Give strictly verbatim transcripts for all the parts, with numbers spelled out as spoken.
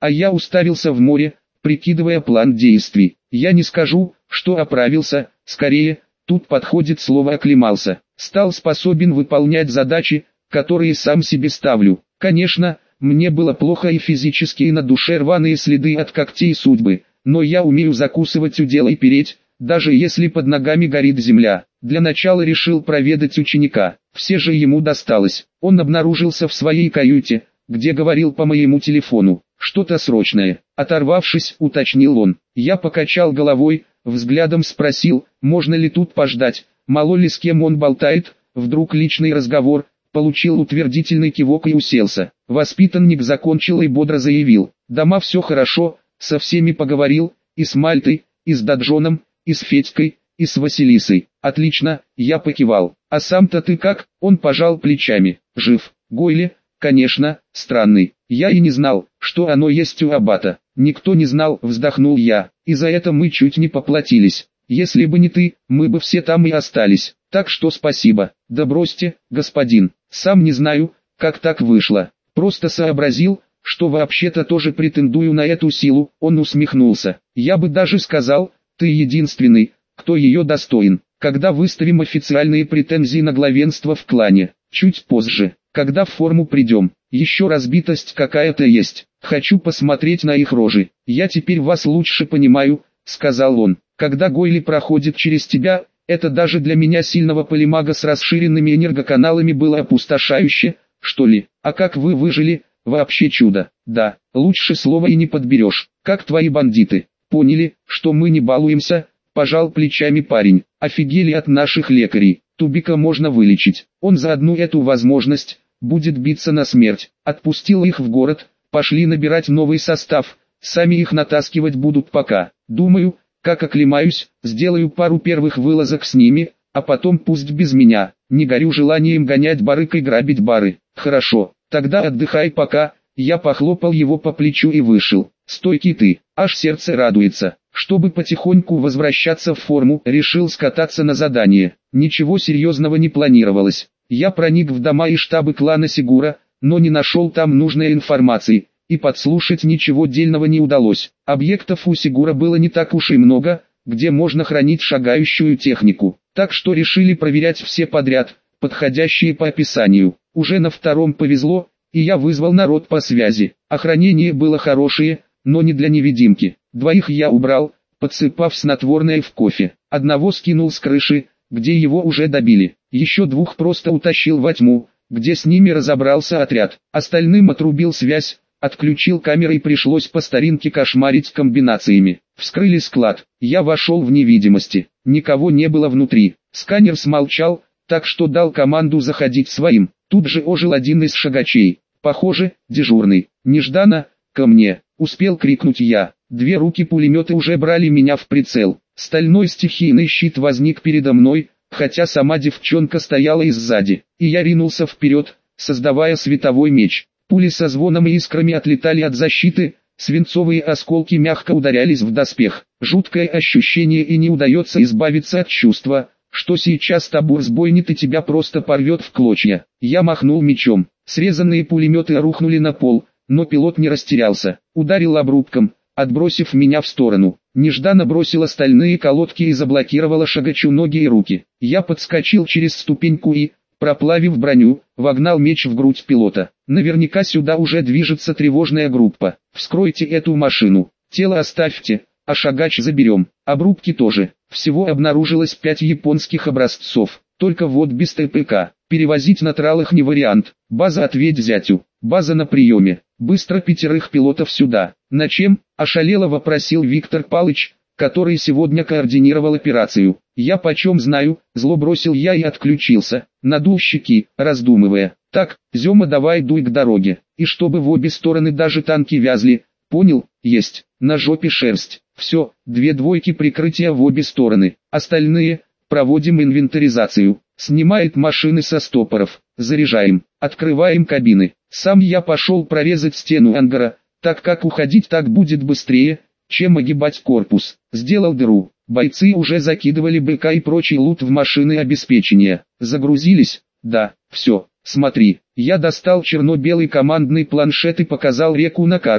а я уставился в море, прикидывая план действий. Я не скажу, что оправился, скорее, тут подходит слово «оклемался». Стал способен выполнять задачи, которые сам себе ставлю. Конечно, мне было плохо и физически, и на душе рваные следы от когтей судьбы, но я умею закусывать удел и переть, даже если под ногами горит земля. Для начала решил проведать ученика, все же ему досталось. Он обнаружился в своей каюте, где говорил по моему телефону. «Что-то срочное», оторвавшись, уточнил он. Я покачал головой, взглядом спросил, можно ли тут пождать, мало ли с кем он болтает. Вдруг личный разговор, получил утвердительный кивок и уселся. Воспитанник закончил и бодро заявил: «Дома все хорошо, со всеми поговорил, и с Мальтой, и с Даджоном, и с Федькой, и с Василисой». «Отлично», я покивал. «А сам-то ты как?» Он пожал плечами. «Жив. Гойли, конечно, странный. Я и не знал, что оно есть у аббата». «Никто не знал», вздохнул я, «и за это мы чуть не поплатились. Если бы не ты, мы бы все там и остались. Так что спасибо». «Да бросьте, господин, сам не знаю, как так вышло. Просто сообразил, что вообще-то тоже претендую на эту силу». Он усмехнулся. «Я бы даже сказал, ты единственный, кто ее достоин. Когда выставим официальные претензии на главенство в клане?» «Чуть позже, когда в форму придем. Еще разбитость какая-то есть. Хочу посмотреть на их рожи. Я теперь вас лучше понимаю», — сказал он. «Когда Гойли проходит через тебя, это даже для меня, сильного полимага с расширенными энергоканалами, было опустошающе, что ли. А как вы выжили, вообще чудо. Да, лучше слова и не подберешь. Как твои бандиты? Поняли, что мы не балуемся?» Пожал плечами парень. «Офигели от наших лекарей. Тубика можно вылечить. Он за одну эту возможность будет биться на смерть. Отпустил их в город, пошли набирать новый состав, сами их натаскивать будут пока. Думаю, как оклемаюсь, сделаю пару первых вылазок с ними, а потом пусть без меня. Не горю желанием гонять барыг и грабить бары». «Хорошо, тогда отдыхай пока». Я похлопал его по плечу и вышел. «Стойкий ты, аж сердце радуется». Чтобы потихоньку возвращаться в форму, решил скататься на задание. Ничего серьезного не планировалось. Я проник в дома и штабы клана Сигура, но не нашел там нужной информации, и подслушать ничего дельного не удалось. Объектов у Сигура было не так уж и много, где можно хранить шагающую технику, так что решили проверять все подряд, подходящие по описанию. Уже на втором повезло, и я вызвал народ по связи. Охранение было хорошее, но не для невидимки. Двоих я убрал, подсыпав снотворное в кофе. Одного скинул с крыши, где его уже добили. Еще двух просто утащил во тьму, где с ними разобрался отряд. Остальным отрубил связь, отключил камеры и пришлось по старинке кошмарить комбинациями. Вскрыли склад. Я вошел в невидимости. Никого не было внутри. Сканер смолчал, так что дал команду заходить своим. Тут же ожил один из шагачей. Похоже, дежурный. «Нежданно, ко мне!» Успел крикнуть я. Две руки-пулеметы уже брали меня в прицел. Стальной стихийный щит возник передо мной, хотя сама девчонка стояла и сзади. И я ринулся вперед, создавая световой меч. Пули со звоном и искрами отлетали от защиты, свинцовые осколки мягко ударялись в доспех. Жуткое ощущение, и не удается избавиться от чувства, что сейчас табур сбойнит и тебя просто порвет в клочья. Я махнул мечом. Срезанные пулеметы рухнули на пол, но пилот не растерялся. Ударил обрубком, отбросив меня в сторону. Нежданно бросила стальные колодки и заблокировала шагачу ноги и руки. Я подскочил через ступеньку и, проплавив броню, вогнал меч в грудь пилота. Наверняка сюда уже движется тревожная группа. Вскройте эту машину. Тело оставьте, а шагач заберем. Обрубки тоже. Всего обнаружилось пять японских образцов. Только вот без ТПК. Перевозить на тралах не вариант. База, ответь зятю. База на приеме. Быстро пятерых пилотов сюда. На чем? Ошалело вопросил Виктор Палыч, который сегодня координировал операцию. Я почем знаю, зло бросил я и отключился. Надул щеки, раздумывая. Так, Зема, давай дуй к дороге. И чтобы в обе стороны даже танки вязли. Понял? Есть. На жопе шерсть. Все, две двойки прикрытия в обе стороны. Остальные, проводим инвентаризацию. Снимает машины со стопоров. Заряжаем. Открываем кабины. Сам я пошел прорезать стену ангара, так как уходить так будет быстрее, чем огибать корпус. Сделал дыру. Бойцы уже закидывали БК и прочий лут в машины обеспечения. Загрузились? Да, все. Смотри. Я достал черно-белый командный планшет и показал реку на карте.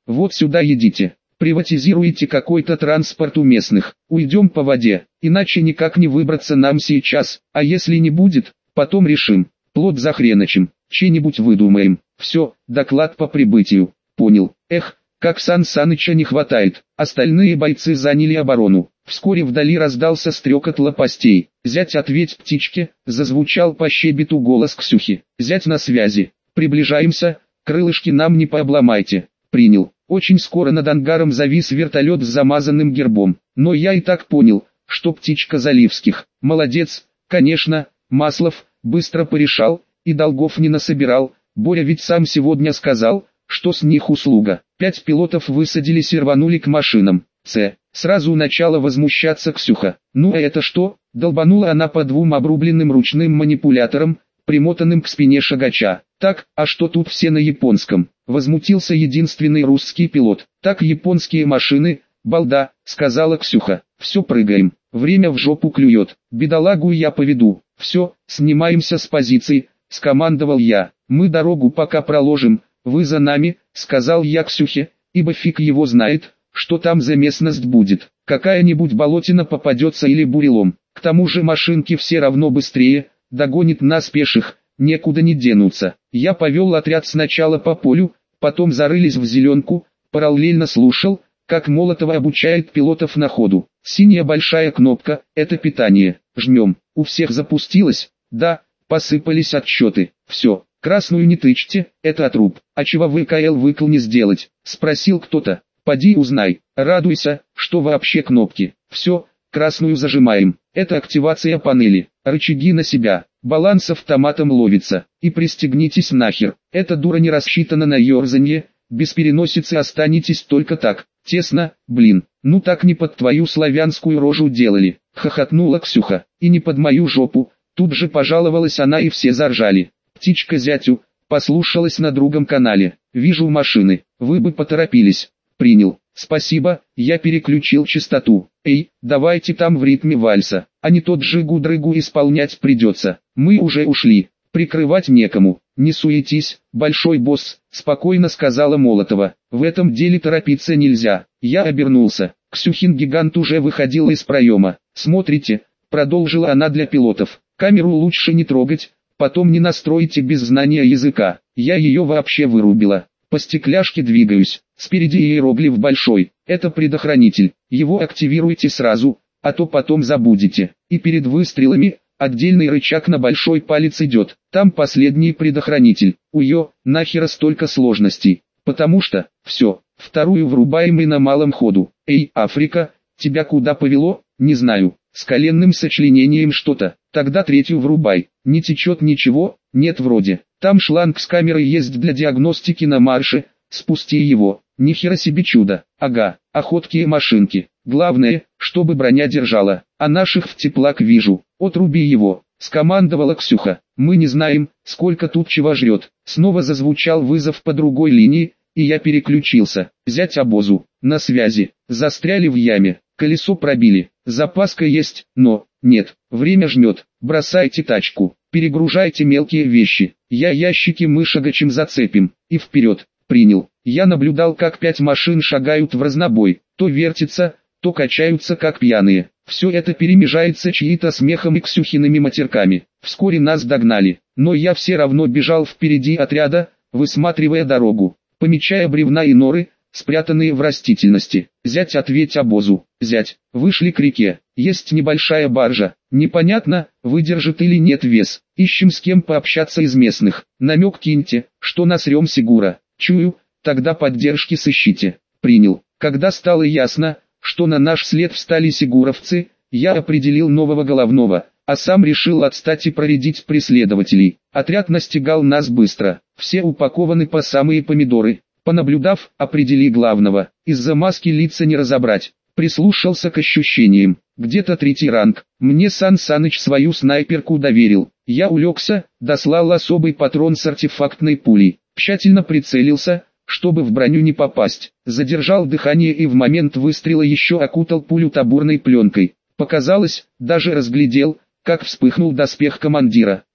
Вот сюда едите. Приватизируйте какой-то транспорт у местных. Уйдем по воде, иначе никак не выбраться нам сейчас. А если не будет, потом решим. Плот за хреночем, че-нибудь выдумаем. Все, доклад по прибытию. Понял. Эх, как Сан Саныча не хватает. Остальные бойцы заняли оборону. Вскоре вдали раздался стрекот лопастей. «Зять, ответь птичке», зазвучал по щебету голос Ксюхи. «Зять на связи. Приближаемся, крылышки нам не пообломайте». «Принял». Очень скоро над ангаром завис вертолет с замазанным гербом. Но я и так понял, что птичка Заливских. Молодец, конечно, Маслов, быстро порешал, и долгов не насобирал. Боря ведь сам сегодня сказал, что с них услуга. Пять пилотов высадились и рванули к машинам. Ц. Сразу начала возмущаться Ксюха. Ну а это что? Долбанула она по двум обрубленным ручным манипуляторам, примотанным к спине шагача. Так, а что тут все на японском? Возмутился единственный русский пилот. Так японские машины, балда, сказала Ксюха. Все, прыгаем. Время в жопу клюет. Бедолагу я поведу. Все, снимаемся с позиции, скомандовал я. Мы дорогу пока проложим, вы за нами, сказал я Ксюхе, ибо фиг его знает, что там за местность будет. Какая-нибудь болотина попадется или бурелом. К тому же машинки все равно быстрее, догонит нас пеших, некуда не денутся. Я повел отряд сначала по полю, потом зарылись в зеленку, параллельно слушал, как Молотова обучает пилотов на ходу. Синяя большая кнопка – это питание. Жмем. У всех запустилось? Да, посыпались отчеты. Все. Красную не тычьте, это отруб. А чего вы КЛ выкл не сделать? Спросил кто-то. Поди узнай. Радуйся, что вообще кнопки. Все, красную зажимаем. Это активация панели. Рычаги на себя. Баланс автоматом ловится. И пристегнитесь нахер. Эта дура не рассчитана на ерзанье. Без переносицы останетесь только так. Тесно, блин. Ну так не под твою славянскую рожу делали. Хохотнула Ксюха. И не под мою жопу. Тут же пожаловалась она и все заржали. Птичка зятю, послушалась на другом канале. Вижу машины. Вы бы поторопились. Принял. Спасибо, я переключил частоту. Эй, давайте там в ритме вальса, а не тот жигу-дрыгу исполнять придется. Мы уже ушли, прикрывать некому. Не суетись, большой босс, спокойно сказала Молотова. В этом деле торопиться нельзя. Я обернулся. Ксюхин гигант уже выходил из проема. Смотрите, продолжила она для пилотов. Камеру лучше не трогать, потом не настроите без знания языка. Я ее вообще вырубила. По стекляшке двигаюсь. Спереди иероглиф большой. Это предохранитель. Его активируйте сразу, а то потом забудете. И перед выстрелами отдельный рычаг на большой палец идет. Там последний предохранитель. Уё, нахера столько сложностей. Потому что, все, вторую врубаем и на малом ходу. Эй, Африка, тебя куда повело? Не знаю. С коленным сочленением что-то. Тогда третью врубай. Не течет ничего? Нет вроде. Там шланг с камерой есть для диагностики на марше. Спусти его. Нихера себе чудо. Ага, охоткие машинки. Главное, чтобы броня держала. А наших в теплак вижу. Отруби его. Скомандовала Ксюха. Мы не знаем, сколько тут чего жрет. Снова зазвучал вызов по другой линии, и я переключился. Зять обозу. На связи. Застряли в яме. Колесо пробили. Запаска есть, но, нет, время жмет. Бросайте тачку. Перегружайте мелкие вещи. Я ящики мы шагачем зацепим. И вперед. Принял. Я наблюдал, как пять машин шагают в разнобой. То вертятся, то качаются как пьяные. Все это перемежается чьи-то смехом и Ксюхиными матерками. Вскоре нас догнали. Но я все равно бежал впереди отряда, высматривая дорогу. Помечая бревна и норы, спрятанные в растительности. Зять, ответь обозу. Зять, вышли к реке. Есть небольшая баржа. Непонятно, выдержит или нет вес. Ищем с кем пообщаться из местных. Намек киньте, что насрем Сигура. Чую, тогда поддержки сыщите. Принял. Когда стало ясно, что на наш след встали сигуровцы, я определил нового головного, а сам решил отстать и проредить преследователей. Отряд настигал нас быстро. Все упакованы по самые помидоры. Понаблюдав, определи главного. Из-за маски лица не разобрать. Прислушался к ощущениям. Где-то третий ранг. Мне Сан Саныч свою снайперку доверил. Я улегся, дослал особый патрон с артефактной пулей. Тщательно прицелился, чтобы в броню не попасть. Задержал дыхание и в момент выстрела еще окутал пулю табурной пленкой. Показалось, даже разглядел, как вспыхнул доспех командира.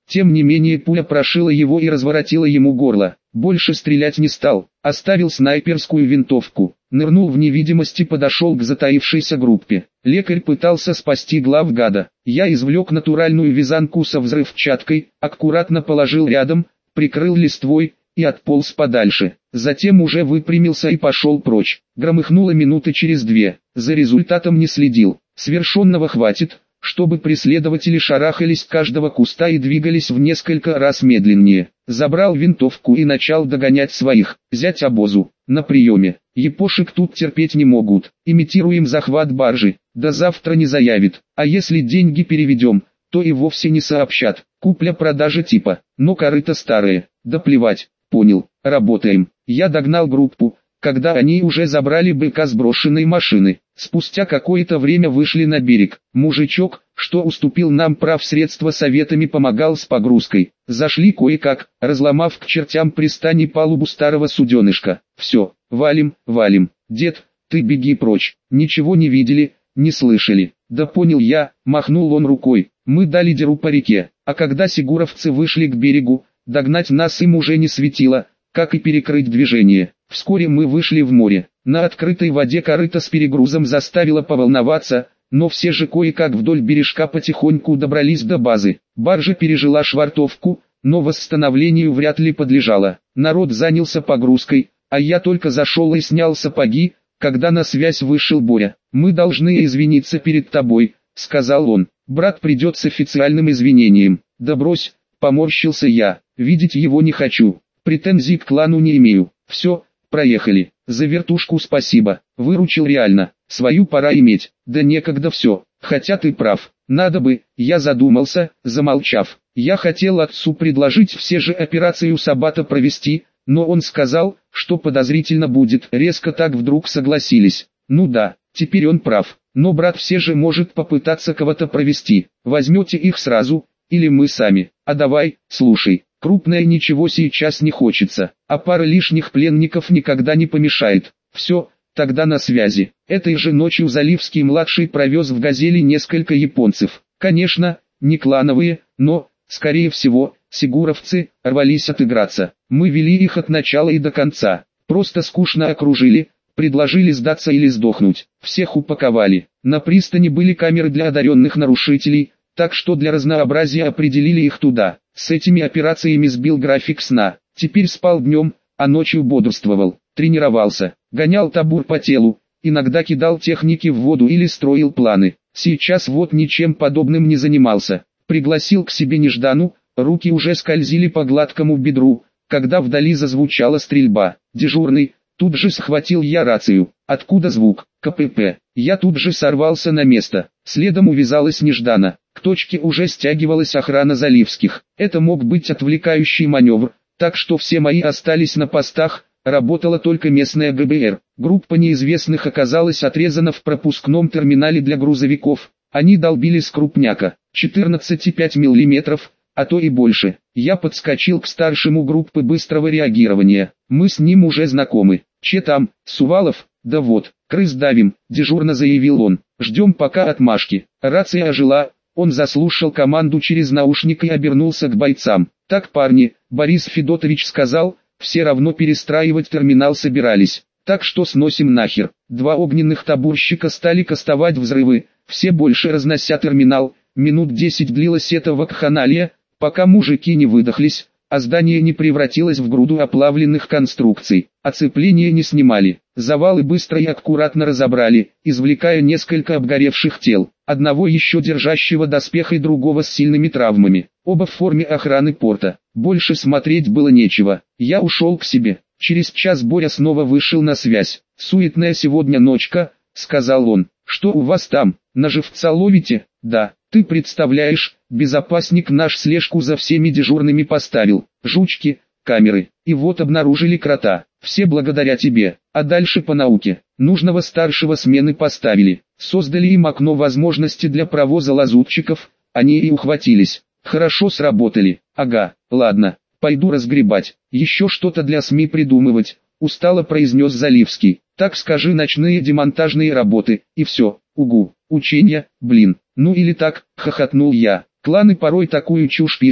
Тем не менее пуля прошила его и разворотила ему горло. Больше стрелять не стал, оставил снайперскую винтовку, нырнул в невидимость и подошел к затаившейся группе. Лекарь пытался спасти главгада. Я извлек натуральную вязанку со взрывчаткой, аккуратно положил рядом, прикрыл листвой и отполз подальше. Затем уже выпрямился и пошел прочь. Громыхнуло минуты через две. За результатом не следил. Свершенного хватит, чтобы преследователи шарахались с каждого куста и двигались в несколько раз медленнее. Забрал винтовку и начал догонять своих. Зять обозу. На приеме. Япошек тут терпеть не могут. Имитируем захват баржи. До завтра не заявит. А если деньги переведем, то и вовсе не сообщат. Купля-продажа типа. Но корыто старые. Да плевать. Понял. Работаем. Я догнал группу, когда они уже забрали быка с брошенной машины. Спустя какое-то время вышли на берег. Мужичок, что уступил нам прав средства советами, помогал с погрузкой. Зашли кое-как, разломав к чертям пристани палубу старого суденышка. Все, валим, валим. Дед, ты беги прочь. Ничего не видели, не слышали. Да понял я, махнул он рукой. Мы дали дёру по реке, а когда сигуровцы вышли к берегу, догнать нас им уже не светило, как и перекрыть движение. Вскоре мы вышли в море. На открытой воде корыто с перегрузом заставило поволноваться, но все же кое-как вдоль бережка потихоньку добрались до базы. Баржа пережила швартовку, но восстановлению вряд ли подлежала. Народ занялся погрузкой, а я только зашел и снял сапоги, когда на связь вышел Боря. «Мы должны извиниться перед тобой», — сказал он. «Брат придет с официальным извинением». «Да брось», — поморщился я, — «видеть его не хочу. Претензий к клану не имею. Все, проехали. За вертушку спасибо, выручил реально. Свою пора иметь. Да некогда все. Хотя ты прав. Надо бы». Я задумался, замолчав. Я хотел отцу предложить все же операцию Сабата провести, но он сказал, что подозрительно будет. Резко так вдруг согласились. Ну да, теперь он прав. Но брат все же может попытаться кого-то провести. Возьмете их сразу, или мы сами. А давай, слушай. Крупное ничего сейчас не хочется, а пара лишних пленников никогда не помешает. Все, тогда на связи. Этой же ночью Заливский-младший провез в «Газели» несколько японцев. Конечно, не клановые, но, скорее всего, сигуровцы, рвались отыграться. Мы вели их от начала и до конца. Просто скучно окружили, предложили сдаться или сдохнуть. Всех упаковали. На пристани были камеры для одаренных нарушителей, так что для разнообразия определили их туда. С этими операциями сбил график сна. Теперь спал днем, а ночью бодрствовал, тренировался, гонял табур по телу, иногда кидал техники в воду или строил планы. Сейчас вот ничем подобным не занимался. Пригласил к себе Неждану, руки уже скользили по гладкому бедру, когда вдали зазвучала стрельба. Дежурный, тут же схватил я рацию. Откуда звук? КПП. Я тут же сорвался на место. Следом увязалась Неждана. К точке уже стягивалась охрана Заливских. Это мог быть отвлекающий маневр, так что все мои остались на постах, работала только местная ГБР. Группа неизвестных оказалась отрезана в пропускном терминале для грузовиков. Они долбили с крупняка, четырнадцать и пять миллиметров, а то и больше. Я подскочил к старшему группы быстрого реагирования. Мы с ним уже знакомы. «Че там, Сувалов?» «Да вот, крыс давим», — дежурно заявил он. «Ждем пока отмашки». Рация ожила. Он заслушал команду через наушник и обернулся к бойцам. «Так, парни, Борис Федотович сказал, все равно перестраивать терминал собирались. Так что сносим нахер». Два огненных табурщика стали кастовать взрывы, все больше разнося терминал. Минут десять длилась эта вакханалия, пока мужики не выдохлись, а здание не превратилось в груду оплавленных конструкций. Оцепление не снимали. Завалы быстро и аккуратно разобрали, извлекая несколько обгоревших тел, одного еще держащего доспех и другого с сильными травмами, оба в форме охраны порта. Больше смотреть было нечего. Я ушел к себе. Через час Боря снова вышел на связь. «Суетная сегодня ночка», — сказал он. «Что у вас там, на живца ловите?» «Да, ты представляешь, безопасник наш слежку за всеми дежурными поставил. Жучки, камеры, и вот обнаружили крота. Все благодаря тебе, а дальше по науке. Нужного старшего смены поставили, создали им окно возможности для провоза лазутчиков, они и ухватились. Хорошо сработали. Ага, ладно, пойду разгребать, еще что-то для СМИ придумывать», — устало произнес Заливский. «Так скажи, ночные демонтажные работы, и все, угу, учения, блин, ну или так», — хохотнул я. «Кланы порой такую чушь пишут,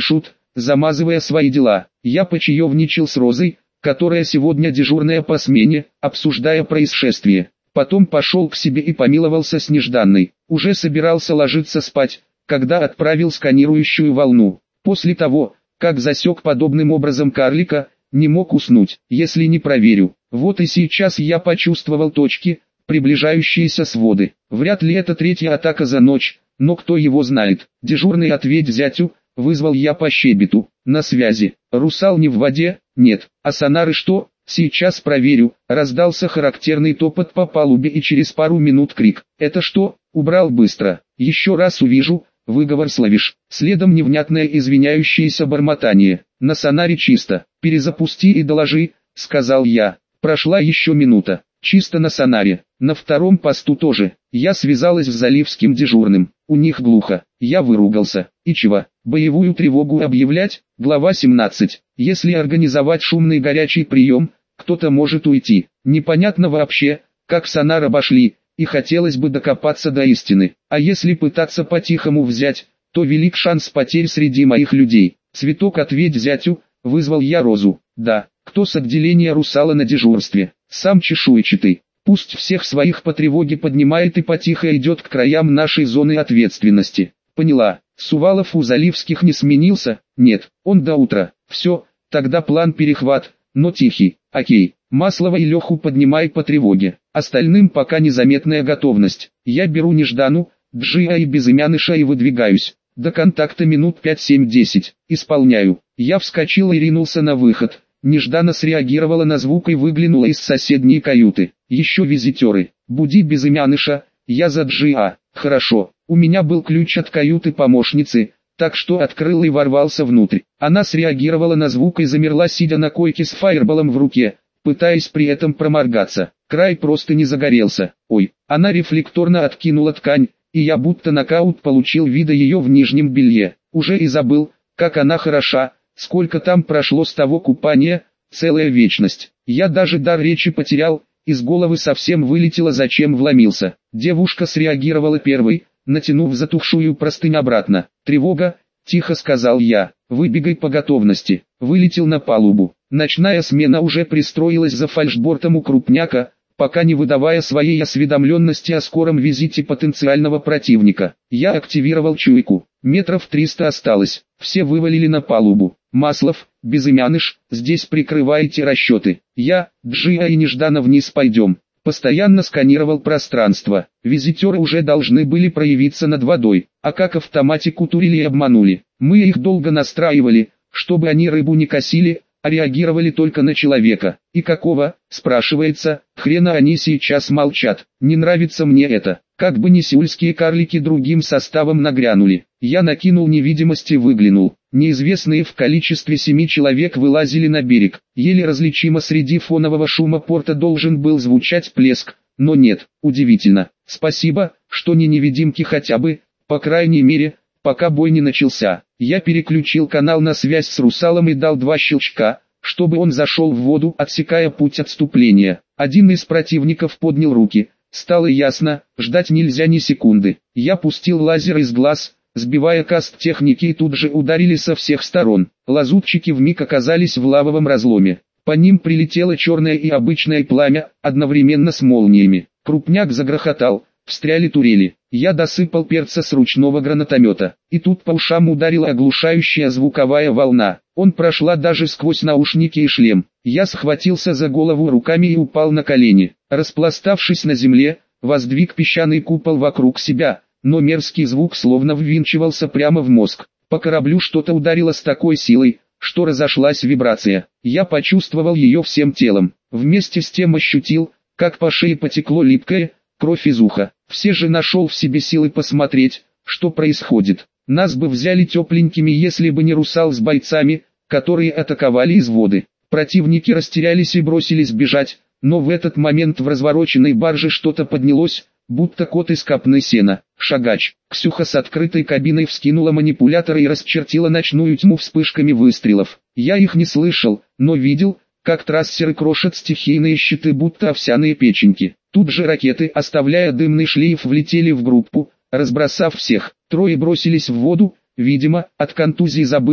замазывая свои дела. Я почаевничал с Розой, которая сегодня дежурная по смене, обсуждая происшествие. Потом пошел к себе и помиловался с Нежданной. Уже собирался ложиться спать, когда отправил сканирующую волну. После того, как засек подобным образом карлика, не мог уснуть, если не проверю. Вот и сейчас я почувствовал точки, приближающиеся своды. Вряд ли это третья атака за ночь, но кто его знает. Дежурный ответь зятю, вызвал я по щебету. На связи. Русал не в воде? Нет. А сонары что? Сейчас проверю. Раздался характерный топот по палубе и через пару минут крик. Это что? Убрал быстро. Еще раз увижу. Выговор словишь. Следом невнятное извиняющееся бормотание. На сонаре чисто. Перезапусти и доложи, сказал я. Прошла еще минута. Чисто на сонаре. На втором посту тоже. Я связалась с заливским дежурным. У них глухо. Я выругался. И чего? Боевую тревогу объявлять? Глава семнадцать. Если организовать шумный горячий прием, кто-то может уйти. Непонятно вообще, как сонар обошли, и хотелось бы докопаться до истины. А если пытаться по-тихому взять, то велик шанс потерь среди моих людей. Цветок ответь зятю, вызвал я Розу. Да, кто с отделения русала на дежурстве? Сам чешуйчатый. Пусть всех своих по тревоге поднимает и потихо идет к краям нашей зоны ответственности. Поняла. Сувалов у Заливских не сменился? Нет, он до утра. Все, тогда план перехват, но тихий. Окей. Маслова и Леху поднимай по тревоге. Остальным пока незаметная готовность. Я беру Неждану, Джиа и Безымяныша и выдвигаюсь. До контакта минут пять-семь-десять. Исполняю. Я вскочил и ринулся на выход. Неждана среагировала на звук и выглянула из соседней каюты. Еще визитеры. Буди Безымяныша, я за Джиа. Хорошо. У меня был ключ от каюты помощницы, так что открыл и ворвался внутрь. Она среагировала на звук и замерла, сидя на койке с фаерболом в руке, пытаясь при этом проморгаться. Край просто не загорелся. Ой, она рефлекторно откинула ткань, и я будто нокаут получил вида ее в нижнем белье. Уже и забыл, как она хороша, сколько там прошло с того купания, целая вечность. Я даже дар речи потерял, из головы совсем вылетело, зачем вломился. Девушка среагировала первой, натянув затухшую простынь обратно. «Тревога», — тихо сказал я, — «выбегай по готовности». Вылетел на палубу. Ночная смена уже пристроилась за фальшбортом у крупняка, пока не выдавая своей осведомленности о скором визите потенциального противника. Я активировал чуйку. Метров триста осталось. Все вывалили на палубу. Маслов, Безымяныш, здесь прикрываете расчеты. Я, Джиа и Неждана вниз пойдем. Постоянно сканировал пространство. Визитеры уже должны были проявиться над водой, а как автоматику турили и обманули. Мы их долго настраивали, чтобы они рыбу не косили, а реагировали только на человека. И какого, спрашивается, хрена они сейчас молчат? Не нравится мне это. Как бы ни сеульские карлики другим составом нагрянули. Я накинул невидимость и выглянул. Неизвестные в количестве семи человек вылазили на берег. Еле различимо среди фонового шума порта должен был звучать плеск, но нет. Удивительно. Спасибо, что не невидимки хотя бы, по крайней мере, пока бой не начался. Я переключил канал на связь с русалом и дал два щелчка, чтобы он зашел в воду, отсекая путь отступления. Один из противников поднял руки. Стало ясно, ждать нельзя ни секунды. Я пустил лазер из глаз, сбивая каст техники, и тут же ударили со всех сторон. Лазутчики вмиг оказались в лавовом разломе. По ним прилетело черное и обычное пламя, одновременно с молниями. Крупняк загрохотал, встряли турели. Я досыпал перца с ручного гранатомета. И тут по ушам ударила оглушающая звуковая волна. Он прошла даже сквозь наушники и шлем. Я схватился за голову руками и упал на колени. Распластавшись на земле, воздвиг песчаный купол вокруг себя, но мерзкий звук словно ввинчивался прямо в мозг. По кораблю что-то ударило с такой силой, что разошлась вибрация. Я почувствовал ее всем телом. Вместе с тем ощутил, как по шее потекло липкое, кровь из уха. Все же нашел в себе силы посмотреть, что происходит. Нас бы взяли тепленькими, если бы не русал с бойцами, которые атаковали из воды. Противники растерялись и бросились бежать, но в этот момент в развороченной барже что-то поднялось, будто кот из копны сена. Шагач. Ксюха с открытой кабиной вскинула манипулятор и расчертила ночную тьму вспышками выстрелов. Я их не слышал, но видел, как трассеры крошат стихийные щиты, будто овсяные печеньки. Тут же ракеты, оставляя дымный шлейф, влетели в группу, разбросав всех. Трое бросились в воду, видимо, от контузии забыв,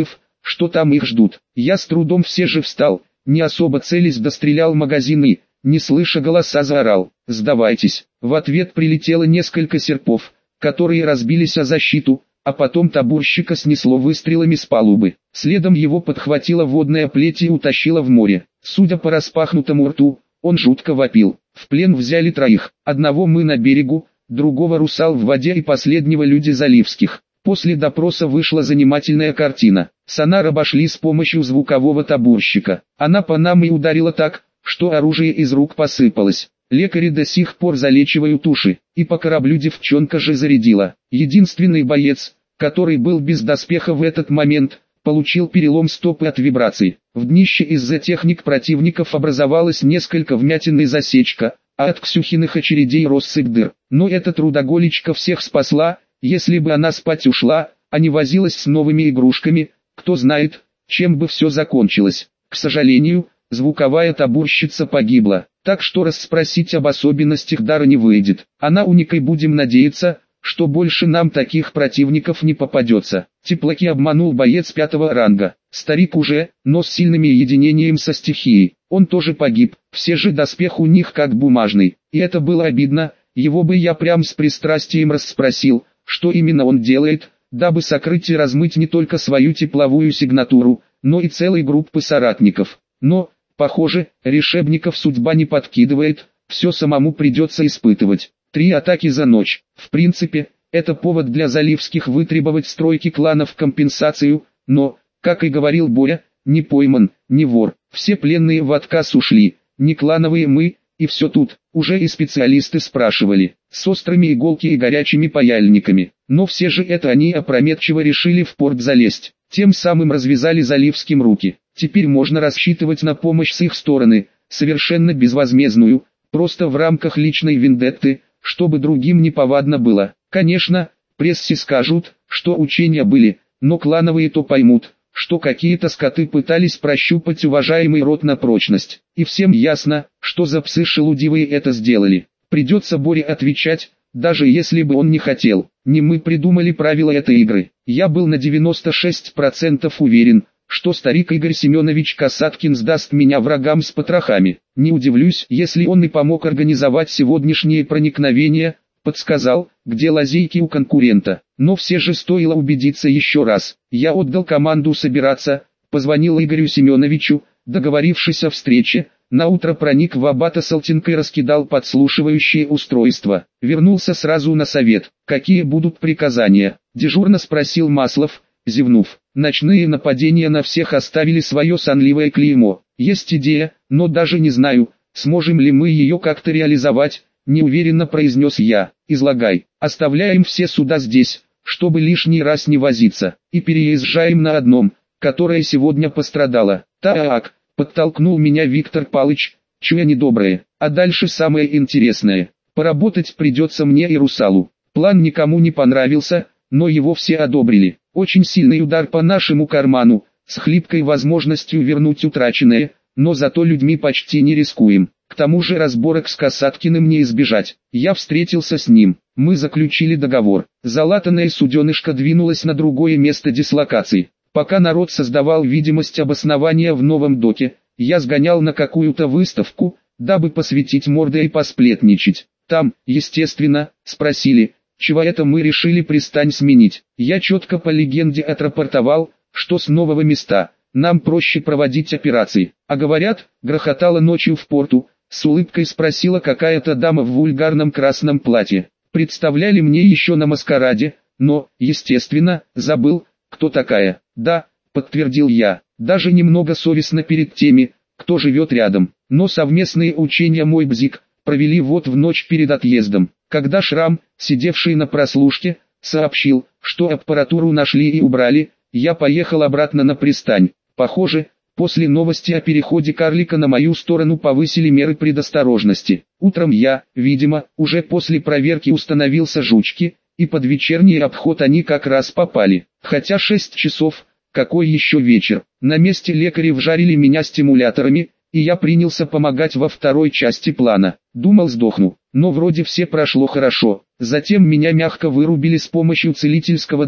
что там их ждут. Я с трудом все же встал, не особо целясь дострелял магазины, не слыша голоса заорал: «Сдавайтесь!». В ответ прилетело несколько серпов, которые разбились о защиту, а потом табурщика снесло выстрелами с палубы. Следом его подхватила водная плеть и утащила в море. Судя по распахнутому рту, он жутко вопил. В плен взяли троих, одного мы на берегу, другого русал в воде и последнего люди Заливских. После допроса вышла занимательная картина. Сонар обошли с помощью звукового табурщика. Она по нам и ударила так, что оружие из рук посыпалось. Лекари до сих пор залечивают уши, и по кораблю девчонка же зарядила. Единственный боец, который был без доспеха в этот момент, получил перелом стопы от вибраций. В днище из-за техник противников образовалось несколько вмятин и засечка, а от Ксюхиных очередей россыпь дыр. Но эта трудоголичка всех спасла. Если бы она спать ушла, а не возилась с новыми игрушками, кто знает, чем бы все закончилось. К сожалению, звуковая табурщица погибла, так что расспросить об особенностях дара не выйдет. Она уникой, будем надеяться, что больше нам таких противников не попадется. Теплаки обманул боец пятого ранга. Старик уже, но с сильным единением со стихией. Он тоже погиб, все же доспех у них как бумажный. И это было обидно, его бы я прям с пристрастием расспросил, что именно он делает, дабы сокрыть и размыть не только свою тепловую сигнатуру, но и целой группы соратников. Но, похоже, решебников судьба не подкидывает, все самому придется испытывать. Три атаки за ночь. В принципе, это повод для Заливских вытребовать стройки кланов компенсацию, но, как и говорил Боря, не пойман, не вор. Все пленные в отказ ушли, не клановые мы, и все тут. Уже и специалисты спрашивали, с острыми иголки и горячими паяльниками. Но все же это они опрометчиво решили в порт залезть. Тем самым развязали Заливским руки. Теперь можно рассчитывать на помощь с их стороны, совершенно безвозмездную, просто в рамках личной вендетты, чтобы другим не повадно было. Конечно, прессе скажут, что учения были, но клановые то поймут, что какие-то скоты пытались прощупать уважаемый род на прочность. И всем ясно, что за псы шелудивые это сделали. Придется Боре отвечать, даже если бы он не хотел. Не мы придумали правила этой игры. Я был на девяносто шесть процентов уверен, что старик Игорь Семенович Касаткин сдаст меня врагам с потрохами. Не удивлюсь, если он и помог организовать сегодняшнее проникновение, подсказал, где лазейки у конкурента. Но все же стоило убедиться еще раз. Я отдал команду собираться, позвонил Игорю Семеновичу, договорившись о встрече, наутро проник в аббата Салтенко и раскидал подслушивающее устройство. Вернулся сразу на совет. Какие будут приказания? Дежурно спросил Маслов, зевнув. Ночные нападения на всех оставили свое сонливое клеймо. Есть идея, но даже не знаю, сможем ли мы ее как-то реализовать, неуверенно произнес я. Излагай. Оставляем все суда здесь, чтобы лишний раз не возиться, и переезжаем на одном, которое сегодня пострадало. Так, подтолкнул меня Виктор Палыч, чуя недоброе. А дальше самое интересное. Поработать придется мне и Русалу. План никому не понравился, но его все одобрили. Очень сильный удар по нашему карману, с хлипкой возможностью вернуть утраченное, но зато людьми почти не рискуем. К тому же разборок с Касаткиным не избежать. Я встретился с ним, мы заключили договор. Залатанная суденышка двинулась на другое место дислокации. Пока народ создавал видимость обоснования в новом доке, я сгонял на какую-то выставку, дабы посветить морды и посплетничать. Там, естественно, спросили, чего это мы решили пристань сменить. Я четко по легенде отрапортовал, что с нового места нам проще проводить операции. А говорят, грохотало ночью в порту, с улыбкой спросила какая-то дама в вульгарном красном платье. Представляли мне еще на маскараде, но, естественно, забыл, кто такая. Да, подтвердил я, даже немного совестно перед теми, кто живет рядом. Но совместные учения мой бзик провели вот в ночь перед отъездом, когда Шрам, сидевший на прослушке, сообщил, что аппаратуру нашли и убрали. Я поехал обратно на пристань. Похоже, после новости о переходе карлика на мою сторону повысили меры предосторожности. Утром я, видимо, уже после проверки установился жучки, и под вечерний обход они как раз попали. Хотя шесть часов, какой еще вечер. На месте лекари вжарили меня стимуляторами, и я принялся помогать во второй части плана. Думал, сдохну, но вроде все прошло хорошо. Затем меня мягко вырубили с помощью целительского дара,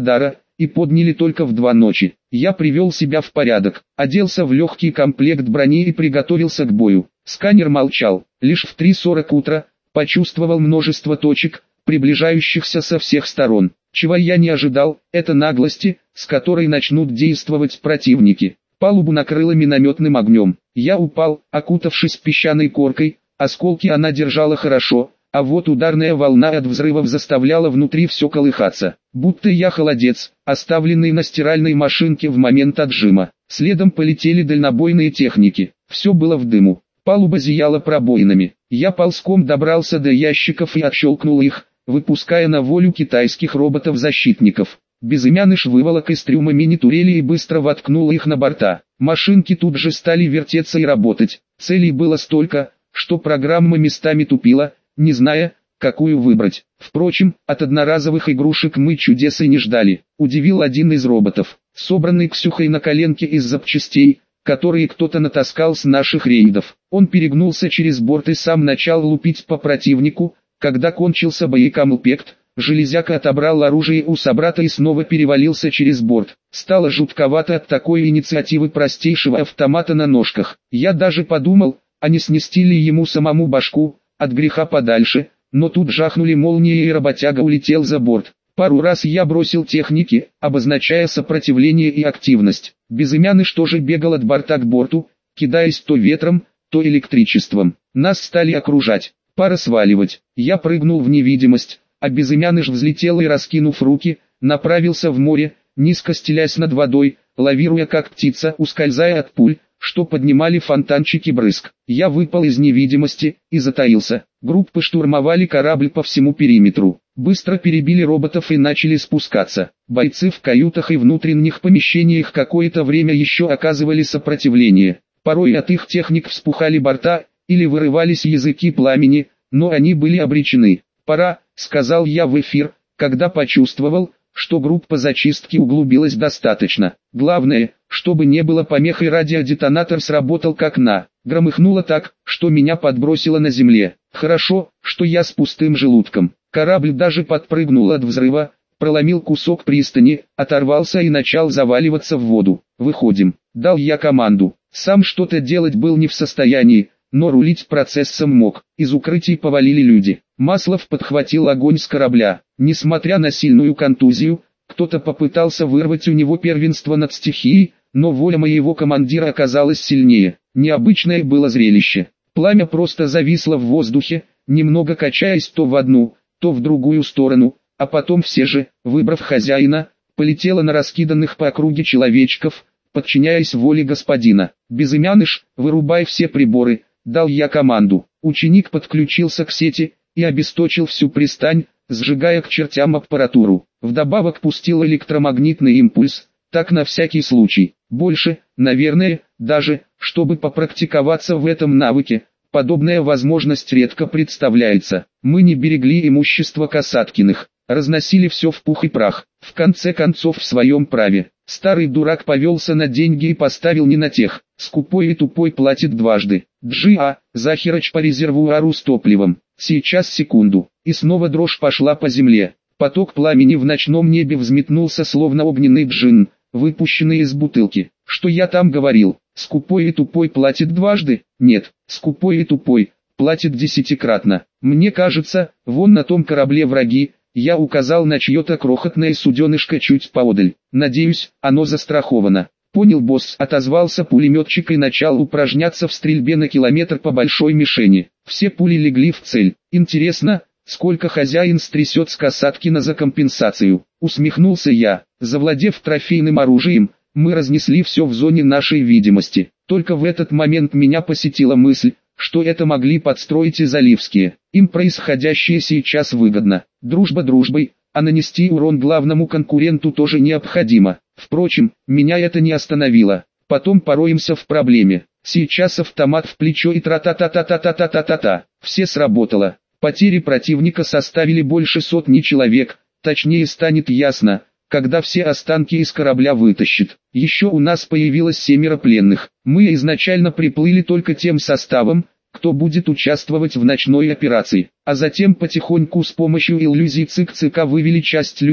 и подняли только в два ночи. Я привел себя в порядок, оделся в легкий комплект брони и приготовился к бою. Сканер молчал, лишь в три сорок утра почувствовал множество точек, приближающихся со всех сторон. Чего я не ожидал, это наглости, с которой начнут действовать противники. Палубу накрыло минометным огнем. Я упал, окутавшись песчаной коркой, осколки она держала хорошо, а вот ударная волна от взрывов заставляла внутри все колыхаться. Будто я холодец, оставленный на стиральной машинке в момент отжима. Следом полетели дальнобойные техники. Все было в дыму. Палуба зияла пробоинами. Я ползком добрался до ящиков и отщелкнул их, выпуская на волю китайских роботов-защитников. Безымяныш выволок из трюма мини-турели и быстро воткнул их на борта. Машинки тут же стали вертеться и работать. Целей было столько, что программа местами тупила, не зная, какую выбрать. Впрочем, от одноразовых игрушек мы чудес и не ждали. Удивил один из роботов, собранный Ксюхой на коленке из запчастей, которые кто-то натаскал с наших рейдов. Он перегнулся через борт и сам начал лупить по противнику. Когда кончился боекомплект, железяка отобрал оружие у собрата и снова перевалился через борт. Стало жутковато от такой инициативы простейшего автомата на ножках. Я даже подумал, а не снести ли ему самому башку, от греха подальше, но тут жахнули молнии и работяга улетел за борт. Пару раз я бросил техники, обозначая сопротивление и активность. Безымяныш тоже бегал от борта к борту, кидаясь то ветром, то электричеством. Нас стали окружать. Пора сваливать. Я прыгнул в невидимость, а Безымяныш взлетел и, раскинув руки, направился в море, низко стелясь над водой, лавируя как птица, ускользая от пуль, что поднимали фонтанчики брызг. Я выпал из невидимости и затаился. Группы штурмовали корабль по всему периметру. Быстро перебили роботов и начали спускаться. Бойцы в каютах и внутренних помещениях какое-то время еще оказывали сопротивление. Порой от их техник вспухали борта, или вырывались языки пламени, но они были обречены. «Пора», — сказал я в эфир, когда почувствовал, что группа зачистки углубилась достаточно. Главное, чтобы не было помех и радиодетонатор сработал как на. Громыхнуло так, что меня подбросило на земле. Хорошо, что я с пустым желудком. Корабль даже подпрыгнул от взрыва, проломил кусок пристани, оторвался и начал заваливаться в воду. «Выходим», — дал я команду. Сам что-то делать был не в состоянии, но рулить процессом мог. Из укрытий повалили люди. Маслов подхватил огонь с корабля. Несмотря на сильную контузию, кто-то попытался вырвать у него первенство над стихией, но воля моего командира оказалась сильнее. Необычное было зрелище. Пламя просто зависло в воздухе, немного качаясь то в одну, то в другую сторону, а потом все же, выбрав хозяина, полетело на раскиданных по округе человечков, подчиняясь воле господина. «Безымяныш, вырубай все приборы», — дал я команду. Ученик подключился к сети и обесточил всю пристань, сжигая к чертям аппаратуру. Вдобавок пустил электромагнитный импульс, так на всякий случай. Больше, наверное, даже, чтобы попрактиковаться в этом навыке, подобная возможность редко представляется. Мы не берегли имущество Касаткиных, разносили все в пух и прах. В конце концов в своем праве. Старый дурак повелся на деньги и поставил не на тех. Скупой и тупой платит дважды. Джи-а, Захирач по резервуару с топливом. Сейчас секунду. И снова дрожь пошла по земле. Поток пламени в ночном небе взметнулся словно огненный джин, выпущенный из бутылки. Что я там говорил? Скупой и тупой платит дважды? Нет, скупой и тупой платит десятикратно. Мне кажется, вон на том корабле враги. Я указал на чье-то крохотное суденышко чуть поодаль. Надеюсь, оно застраховано. Понял, босс, отозвался пулеметчик и начал упражняться в стрельбе на километр по большой мишени. Все пули легли в цель. Интересно, сколько хозяин стрясет с Касаткина за компенсацию? Усмехнулся я. Завладев трофейным оружием, мы разнесли все в зоне нашей видимости. Только в этот момент меня посетила мысль, что это могли подстроить и заливские. Им происходящее сейчас выгодно. Дружба дружбой, а нанести урон главному конкуренту тоже необходимо. Впрочем, меня это не остановило. Потом пороемся в проблеме. Сейчас автомат в плечо и тра-та-та-та-та-та-та-та-та-та. Все сработало. Потери противника составили больше сотни человек. Точнее станет ясно, когда все останки из корабля вытащат. Еще у нас появилось семеро пленных. Мы изначально приплыли только тем составом, кто будет участвовать в ночной операции, а затем потихоньку с помощью иллюзий цик-цика вывели часть людей,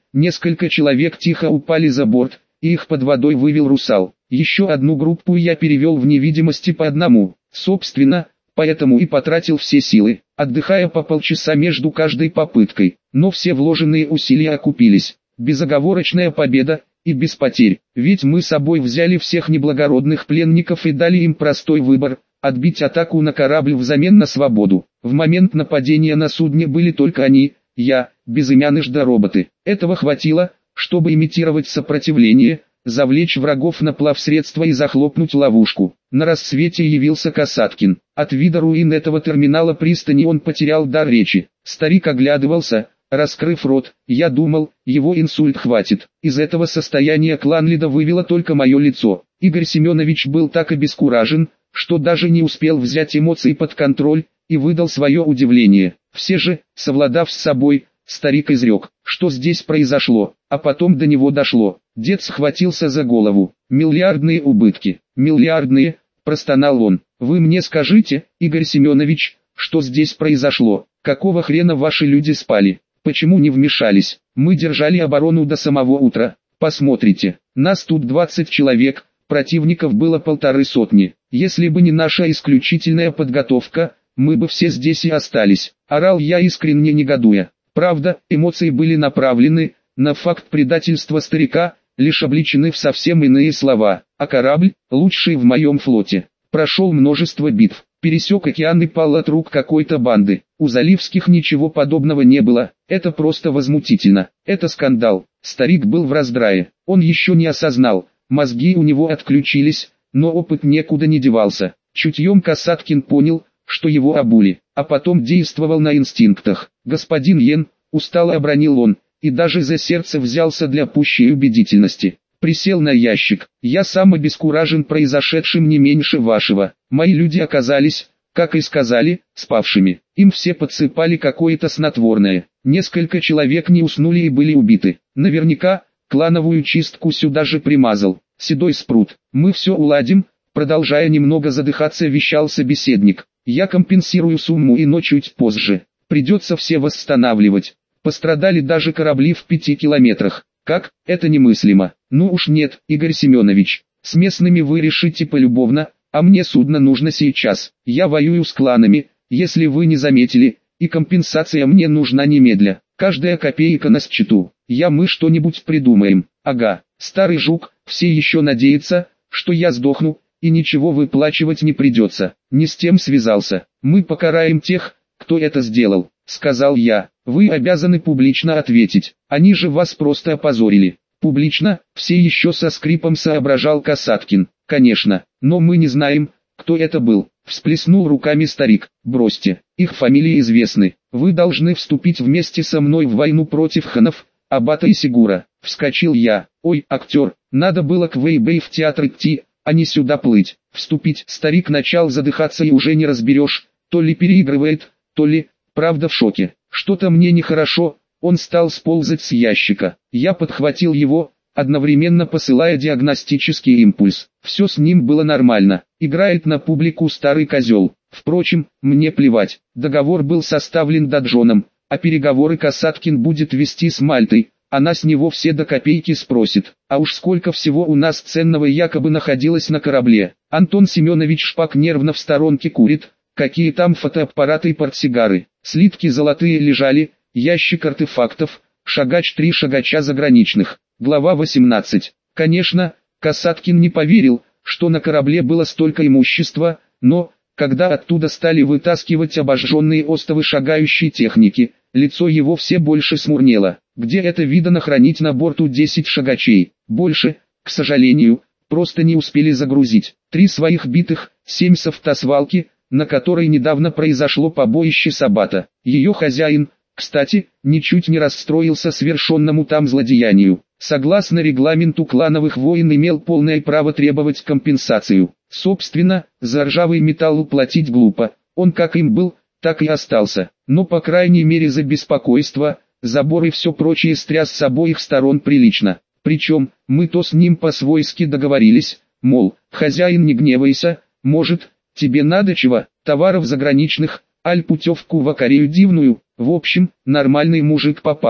несколько человек тихо упали за борт, и их под водой вывел русал. Еще одну группу я перевел в невидимости по одному. Собственно, поэтому и потратил все силы, отдыхая по полчаса между каждой попыткой. Но все вложенные усилия окупились. Безоговорочная победа, и без потерь. Ведь мы с собой взяли всех неблагородных пленников и дали им простой выбор – отбить атаку на корабль взамен на свободу. В момент нападения на судне были только они, я, безымянный жда-роботы. Этого хватило, чтобы имитировать сопротивление, завлечь врагов на плавсредство и захлопнуть ловушку. На рассвете явился Касаткин. От вида руин этого терминала пристани он потерял дар речи. Старик оглядывался, раскрыв рот. Я думал, его инсульт хватит. Из этого состояния Кланлида вывело только мое лицо. Игорь Семенович был так обескуражен, что даже не успел взять эмоции под контроль, и выдал свое удивление. Все же, совладав с собой, старик изрек, что здесь произошло, а потом до него дошло. Дед схватился за голову. Миллиардные убытки, миллиардные, простонал он. Вы мне скажите, Игорь Семенович, что здесь произошло? Какого хрена ваши люди спали? Почему не вмешались? Мы держали оборону до самого утра. Посмотрите, нас тут двадцать человек, противников было полторы сотни. Если бы не наша исключительная подготовка, мы бы все здесь и остались. Орал я, искренне негодуя. Правда, эмоции были направлены на факт предательства старика, лишь обличены в совсем иные слова. А корабль, лучший в моем флоте, прошел множество битв, пересек океан и пал от рук какой-то банды. У Заливских ничего подобного не было. Это просто возмутительно. Это скандал. Старик был в раздрае. Он еще не осознал. Мозги у него отключились, но опыт некуда не девался. Чутьем Касаткин понял, что его обули, а потом действовал на инстинктах. «Господин Йен», устало обронил он, и даже за сердце взялся для пущей убедительности. Присел на ящик. «Я сам обескуражен произошедшим не меньше вашего. Мои люди оказались, как и сказали, спавшими. Им все подсыпали какое-то снотворное. Несколько человек не уснули и были убиты. Наверняка, клановую чистку сюда же примазал седой спрут. Мы все уладим», продолжая немного задыхаться, вещал собеседник. «Я компенсирую сумму, и но чуть позже. Придется все восстанавливать. Пострадали даже корабли в пяти километрах. Как? Это немыслимо. Ну уж нет, Игорь Семенович. С местными вы решите полюбовно, а мне судно нужно сейчас. Я воюю с кланами, если вы не заметили, и компенсация мне нужна немедля. Каждая копейка на счету. Я мы что-нибудь придумаем. Ага, старый жук, все еще надеются, что я сдохну, и ничего выплачивать не придется. Не с тем связался. Мы покараем тех, кто это сделал, сказал я. Вы обязаны публично ответить. Они же вас просто опозорили. Публично, все еще со скрипом соображал Касаткин. Конечно, но мы не знаем, кто это был. Всплеснул руками старик. Бросьте, их фамилии известны. Вы должны вступить вместе со мной в войну против ханов, Аббата и Сигура. Вскочил я. Ой, актер, надо было к Вэйбэй в театр идти, а не сюда плыть. Вступить. Старик начал задыхаться, и уже не разберешь, то ли переигрывает, то ли, правда, в шоке. Что-то мне нехорошо. Он стал сползать с ящика. Я подхватил его, одновременно посылая диагностический импульс. Все с ним было нормально. Играет на публику старый козел. Впрочем, мне плевать. Договор был составлен Даджоном, а переговоры Касаткин будет вести с Мальтой. Она с него все до копейки спросит. А уж сколько всего у нас ценного якобы находилось на корабле. Антон Семенович Шпак нервно в сторонке курит. Какие там фотоаппараты и портсигары. Слитки золотые лежали, ящик артефактов, шагач три шагача заграничных. Глава восемнадцать. Конечно, Касаткин не поверил, что на корабле было столько имущества, но, когда оттуда стали вытаскивать обожженные остовы шагающей техники, лицо его все больше смурнело. Где это видано хранить на борту десять шагачей? Больше, к сожалению, просто не успели загрузить. Три своих битых, семь с автосвалки, на которой недавно произошло побоище Сабата. Ее хозяин, кстати, ничуть не расстроился совершенному там злодеянию. Согласно регламенту клановых войн имел полное право требовать компенсацию. Собственно, за ржавый металл платить глупо. Он как им был, так и остался. Но по крайней мере за беспокойство, забор и все прочее стряс с обоих сторон прилично. Причем, мы то с ним по-свойски договорились, мол, хозяин не гневайся, может, тебе надо чего, товаров заграничных, аль путевку в Корею дивную. В общем, нормальный мужик попался.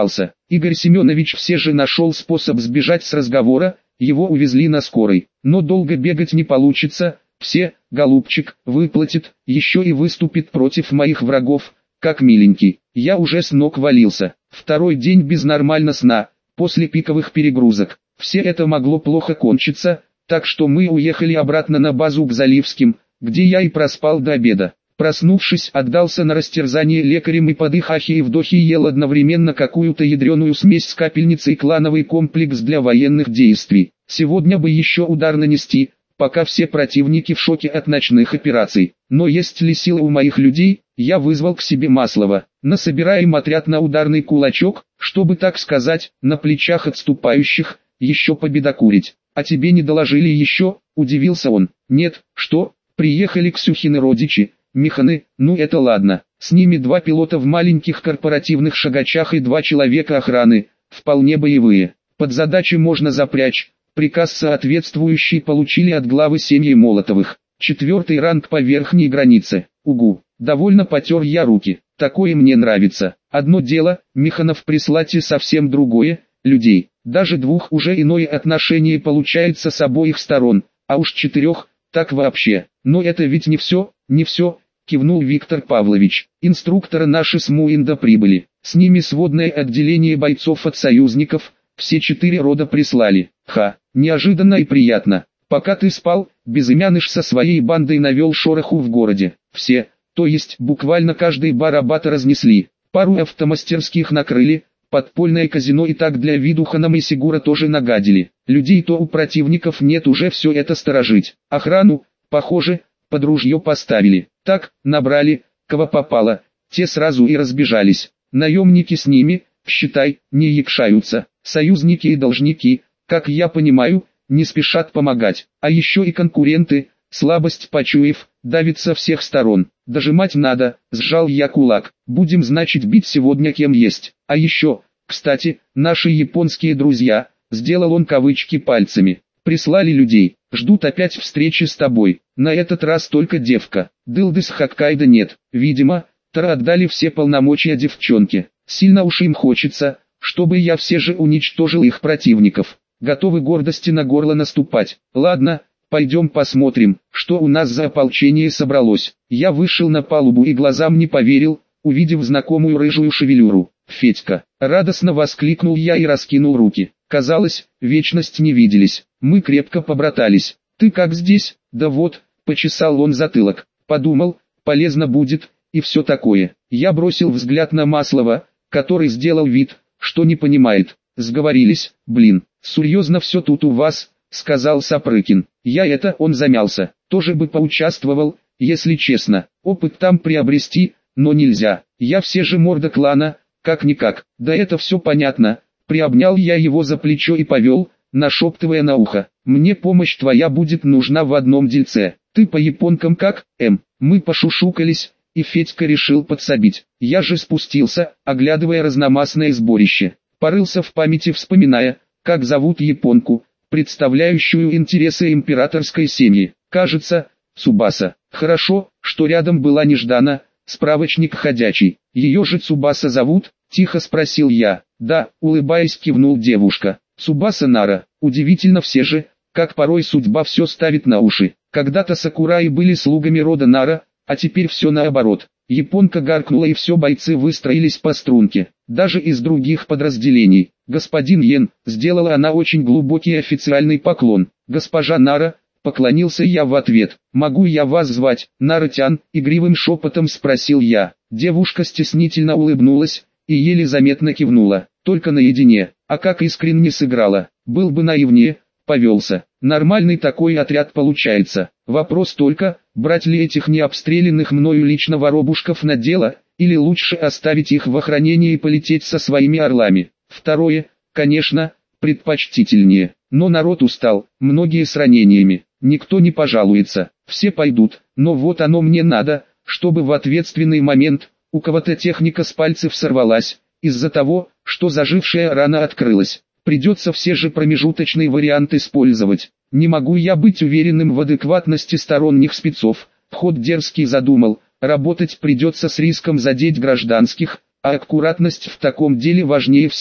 Игорь Семенович все же нашел способ сбежать с разговора, его увезли на скорой. Но долго бегать не получится, все, голубчик, выплатит, еще и выступит против моих врагов, как миленький. Я уже с ног валился. Второй день без нормально сна, после пиковых перегрузок. Все это могло плохо кончиться, так что мы уехали обратно на базу к Заливским, где я и проспал до обеда. Проснувшись, отдался на растерзание лекарем и под их ахи и вдохи ел одновременно какую-то ядреную смесь с капельницей и клановый комплекс для военных действий. Сегодня бы еще удар нанести, пока все противники в шоке от ночных операций. Но есть ли сила у моих людей? Я вызвал к себе Маслова. Насобираем отряд на ударный кулачок, чтобы, так сказать, на плечах отступающих, еще победокурить. А тебе не доложили еще? Удивился он. Нет, что? Приехали Ксюхины родичи. Механы, ну это ладно, с ними два пилота в маленьких корпоративных шагачах и два человека охраны, вполне боевые. Под задачи можно запрячь, приказ соответствующий получили от главы семьи Молотовых. Четвертый ранг по верхней границе, угу, довольно потер я руки, такое мне нравится. Одно дело, Механов прислать и совсем другое, людей, даже двух уже иное отношение получается с обоих сторон, а уж четырех, так вообще. Но это ведь не все, не все, кивнул Виктор Павлович. Инструкторы наши с Муинда прибыли. С ними сводное отделение бойцов от союзников, все четыре рода прислали. Ха, неожиданно и приятно. Пока ты спал, Безымяныш со своей бандой навел шороху в городе. Все, то есть буквально каждый бар Абата разнесли. Пару автомастерских накрыли, подпольное казино и так для виду Ханам и Сигура тоже нагадили. Людей то у противников нет уже все это сторожить. Охрану, похоже, под ружье поставили. Так, набрали, кого попало, те сразу и разбежались. Наемники с ними, считай, не якшаются. Союзники и должники, как я понимаю, не спешат помогать. А еще и конкуренты, слабость почуяв, давит со всех сторон. Дожимать надо, сжал я кулак. Будем, значит, бить сегодня кем есть. А еще, кстати, наши японские друзья, сделал он кавычки пальцами, прислали людей, ждут опять встречи с тобой. На этот раз только девка. Дылды с Хоккайдо нет. Видимо, Тара отдали все полномочия девчонке. Сильно уж им хочется, чтобы я все же уничтожил их противников. Готовы гордости на горло наступать. Ладно, пойдем посмотрим, что у нас за ополчение собралось. Я вышел на палубу и глазам не поверил, увидев знакомую рыжую шевелюру. Федька, радостно воскликнул я и раскинул руки. Казалось, вечность не виделись. Мы крепко побратались. Ты как здесь? Да вот, почесал он затылок. Подумал, полезно будет, и все такое. Я бросил взгляд на Маслова, который сделал вид, что не понимает. Сговорились, блин, серьезно все тут у вас, сказал Сапрыкин. Я это, он замялся, тоже бы поучаствовал, если честно. Опыт там приобрести, но нельзя. Я все же морда клана, как-никак. Да это все понятно. Приобнял я его за плечо и повел, нашептывая на ухо. Мне помощь твоя будет нужна в одном дельце. Ты по японкам как, эм? Мы пошушукались, и Федька решил подсобить. Я же спустился, оглядывая разномастное сборище. Порылся в памяти, вспоминая, как зовут японку, представляющую интересы императорской семьи. Кажется, Цубаса. Хорошо, что рядом была Неждана, справочник ходячий. Ее же Цубаса зовут? Тихо спросил я. Да, улыбаясь, кивнул девушка. Цубаса Нара. Удивительно все же, как порой судьба все ставит на уши. Когда-то Сакураи были слугами рода Нара, а теперь все наоборот. Японка гаркнула и все бойцы выстроились по струнке, даже из других подразделений. Господин Йен, сделала она очень глубокий официальный поклон. Госпожа Нара, поклонился я в ответ. Могу я вас звать, Нара-тян? Игривым шепотом спросил я. Девушка стеснительно улыбнулась и еле заметно кивнула. Только наедине, а как искренне сыграла. Был бы наивнее, повелся. Нормальный такой отряд получается. Вопрос только, брать ли этих необстрелянных мною лично воробушков на дело, или лучше оставить их в охранении и полететь со своими орлами. Второе, конечно, предпочтительнее. Но народ устал, многие с ранениями. Никто не пожалуется, все пойдут, но вот оно мне надо, чтобы в ответственный момент, у кого-то техника с пальцев сорвалась, из-за того, что зажившая рана открылась. Придется все же промежуточный вариант использовать. Не могу я быть уверенным в адекватности сторонних спецов. Вход дерзкий задумал, работать придется с риском задеть гражданских, а аккуратность в таком деле важнее всего.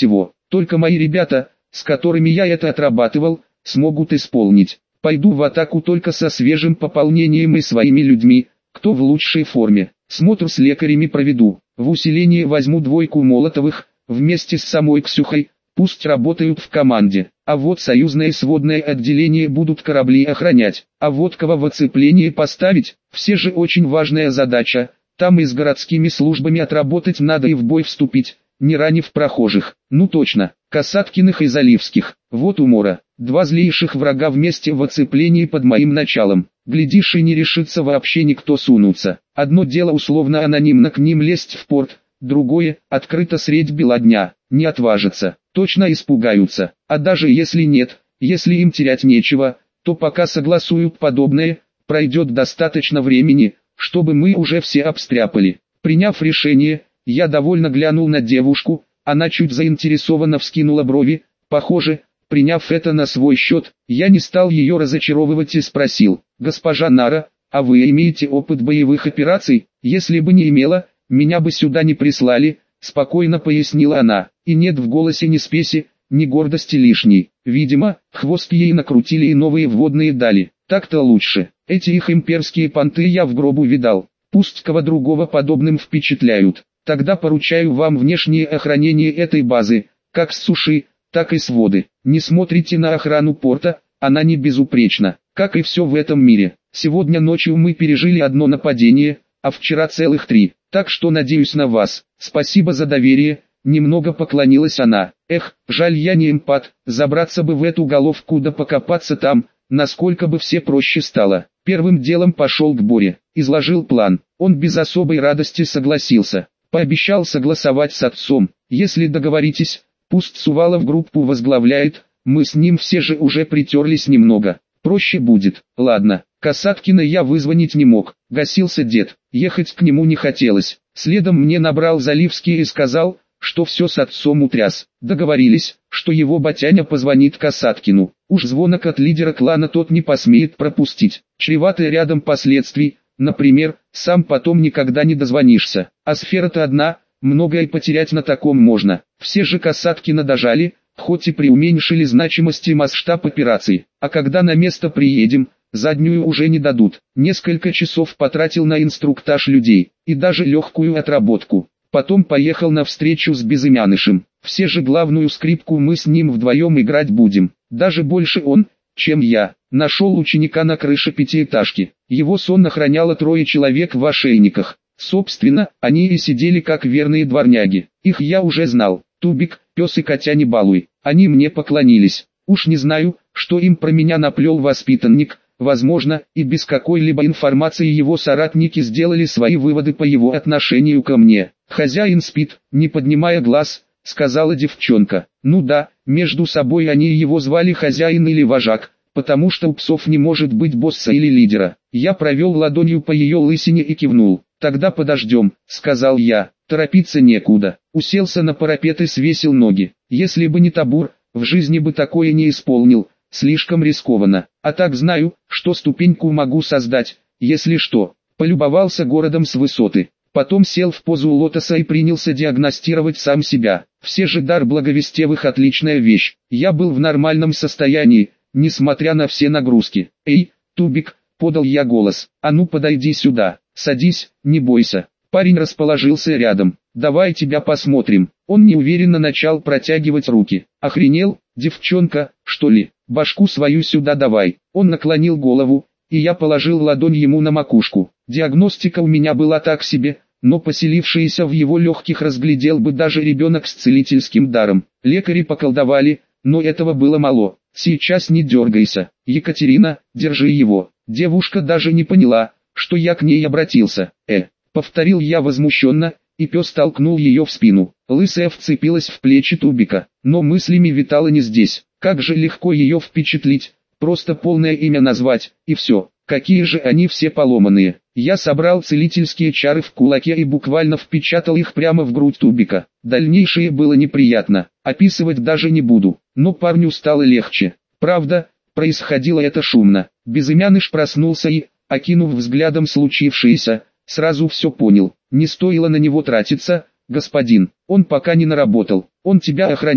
Только мои ребята, с которыми я это отрабатывал, смогут исполнить. Пойду в атаку только со свежим пополнением и своими людьми, кто в лучшей форме. Смотр с лекарями проведу. В усиление возьму двойку Молотовых, вместе с самой Ксюхой, пусть работают в команде. А вот союзное сводное отделение будут корабли охранять. А вот кого в оцепление поставить, все же очень важная задача. Там и с городскими службами отработать надо и в бой вступить, не ранив прохожих. Ну точно, Касаткиных и Заливских. Вот умора. Два злейших врага вместе в оцеплении под моим началом. Глядишь, и не решится вообще никто сунуться. Одно дело условно анонимно к ним лезть в порт, другое – открыто средь бела дня. Не отважатся, точно испугаются. А даже если нет, если им терять нечего, то пока согласуют подобное, пройдет достаточно времени, чтобы мы уже все обстряпали. Приняв решение, я довольно глянул на девушку, она чуть заинтересованно вскинула брови. Похоже, приняв это на свой счет, я не стал ее разочаровывать и спросил: «Госпожа Нара, а вы имеете опыт боевых операций? Если бы не имела, меня бы сюда не прислали», — спокойно пояснила она. И нет в голосе ни спеси, ни гордости лишней. Видимо, хвост ей накрутили и новые вводные дали. Так-то лучше. Эти их имперские понты я в гробу видал. Пусть кого другого подобным впечатляют. Тогда поручаю вам внешнее охранение этой базы, как с суши, так и с воды. Не смотрите на охрану порта, она не безупречна, как и все в этом мире. Сегодня ночью мы пережили одно нападение, а вчера целых три. Так что надеюсь на вас. Спасибо за доверие. Немного поклонилась она. Эх, жаль, я не эмпат, забраться бы в эту головку да покопаться там, насколько бы все проще стало. Первым делом пошел к Боре, изложил план. Он без особой радости согласился. Пообещал согласовать с отцом. Если договоритесь, пусть Сувалов группу возглавляет, мы с ним все же уже притерлись немного. Проще будет. Ладно, Касаткина я вызвонить не мог. Гасился дед, ехать к нему не хотелось. Следом мне набрал Заливский и сказал, что все с отцом утряс. Договорились, что его батяня позвонит Касаткину. Уж звонок от лидера клана тот не посмеет пропустить. Чреватые рядом последствий, например, сам потом никогда не дозвонишься. А сфера-то одна, многое потерять на таком можно. Все же Касаткина дожали, хоть и преуменьшили значимость и масштаб операции. А когда на место приедем, заднюю уже не дадут. Несколько часов потратил на инструктаж людей, и даже легкую отработку. Потом поехал на встречу с Безымянышем. Все же главную скрипку мы с ним вдвоем играть будем. Даже больше он, чем я. Нашел ученика на крыше пятиэтажки. Его сон охраняло трое человек в ошейниках. Собственно, они и сидели как верные дворняги. Их я уже знал. Тубик, пес и котя не балуй. Они мне поклонились. Уж не знаю, что им про меня наплел воспитанник. Возможно, и без какой-либо информации его соратники сделали свои выводы по его отношению ко мне. «Хозяин спит, не поднимая глаз», — сказала девчонка. Ну да, между собой они его звали хозяин или вожак, потому что у псов не может быть босса или лидера. Я провел ладонью по ее лысине и кивнул. «Тогда подождем», — сказал я. Торопиться некуда. Уселся на парапет и свесил ноги. Если бы не табур, в жизни бы такое не исполнил. Слишком рискованно. А так знаю, что ступеньку могу создать, если что. Полюбовался городом с высоты. Потом сел в позу лотоса и принялся диагностировать сам себя. Все же дар благовестевых отличная вещь. Я был в нормальном состоянии, несмотря на все нагрузки. «Эй, Тубик», — подал я голос, — «а ну подойди сюда, садись, не бойся». Парень расположился рядом. «Давай тебя посмотрим». Он неуверенно начал протягивать руки. «Охренел, девчонка, что ли? Башку свою сюда давай». Он наклонил голову, и я положил ладонь ему на макушку. Диагностика у меня была так себе, но поселившийся в его легких разглядел бы даже ребенок с целительским даром. Лекари поколдовали, но этого было мало. «Сейчас не дергайся, Екатерина, держи его». Девушка даже не поняла, что я к ней обратился. «Э». Повторил я возмущенно, и пес толкнул ее в спину. Лысая вцепилась в плечи Тубика, но мыслями витала не здесь. Как же легко ее впечатлить, просто полное имя назвать, и все. Какие же они все поломанные. Я собрал целительские чары в кулаке и буквально впечатал их прямо в грудь Тубика. Дальнейшее было неприятно, описывать даже не буду, но парню стало легче. Правда, происходило это шумно. Безымяныш проснулся и, окинув взглядом случившееся, сразу все понял. Не стоило на него тратиться, господин. Он пока не наработал. Он тебя охраняет.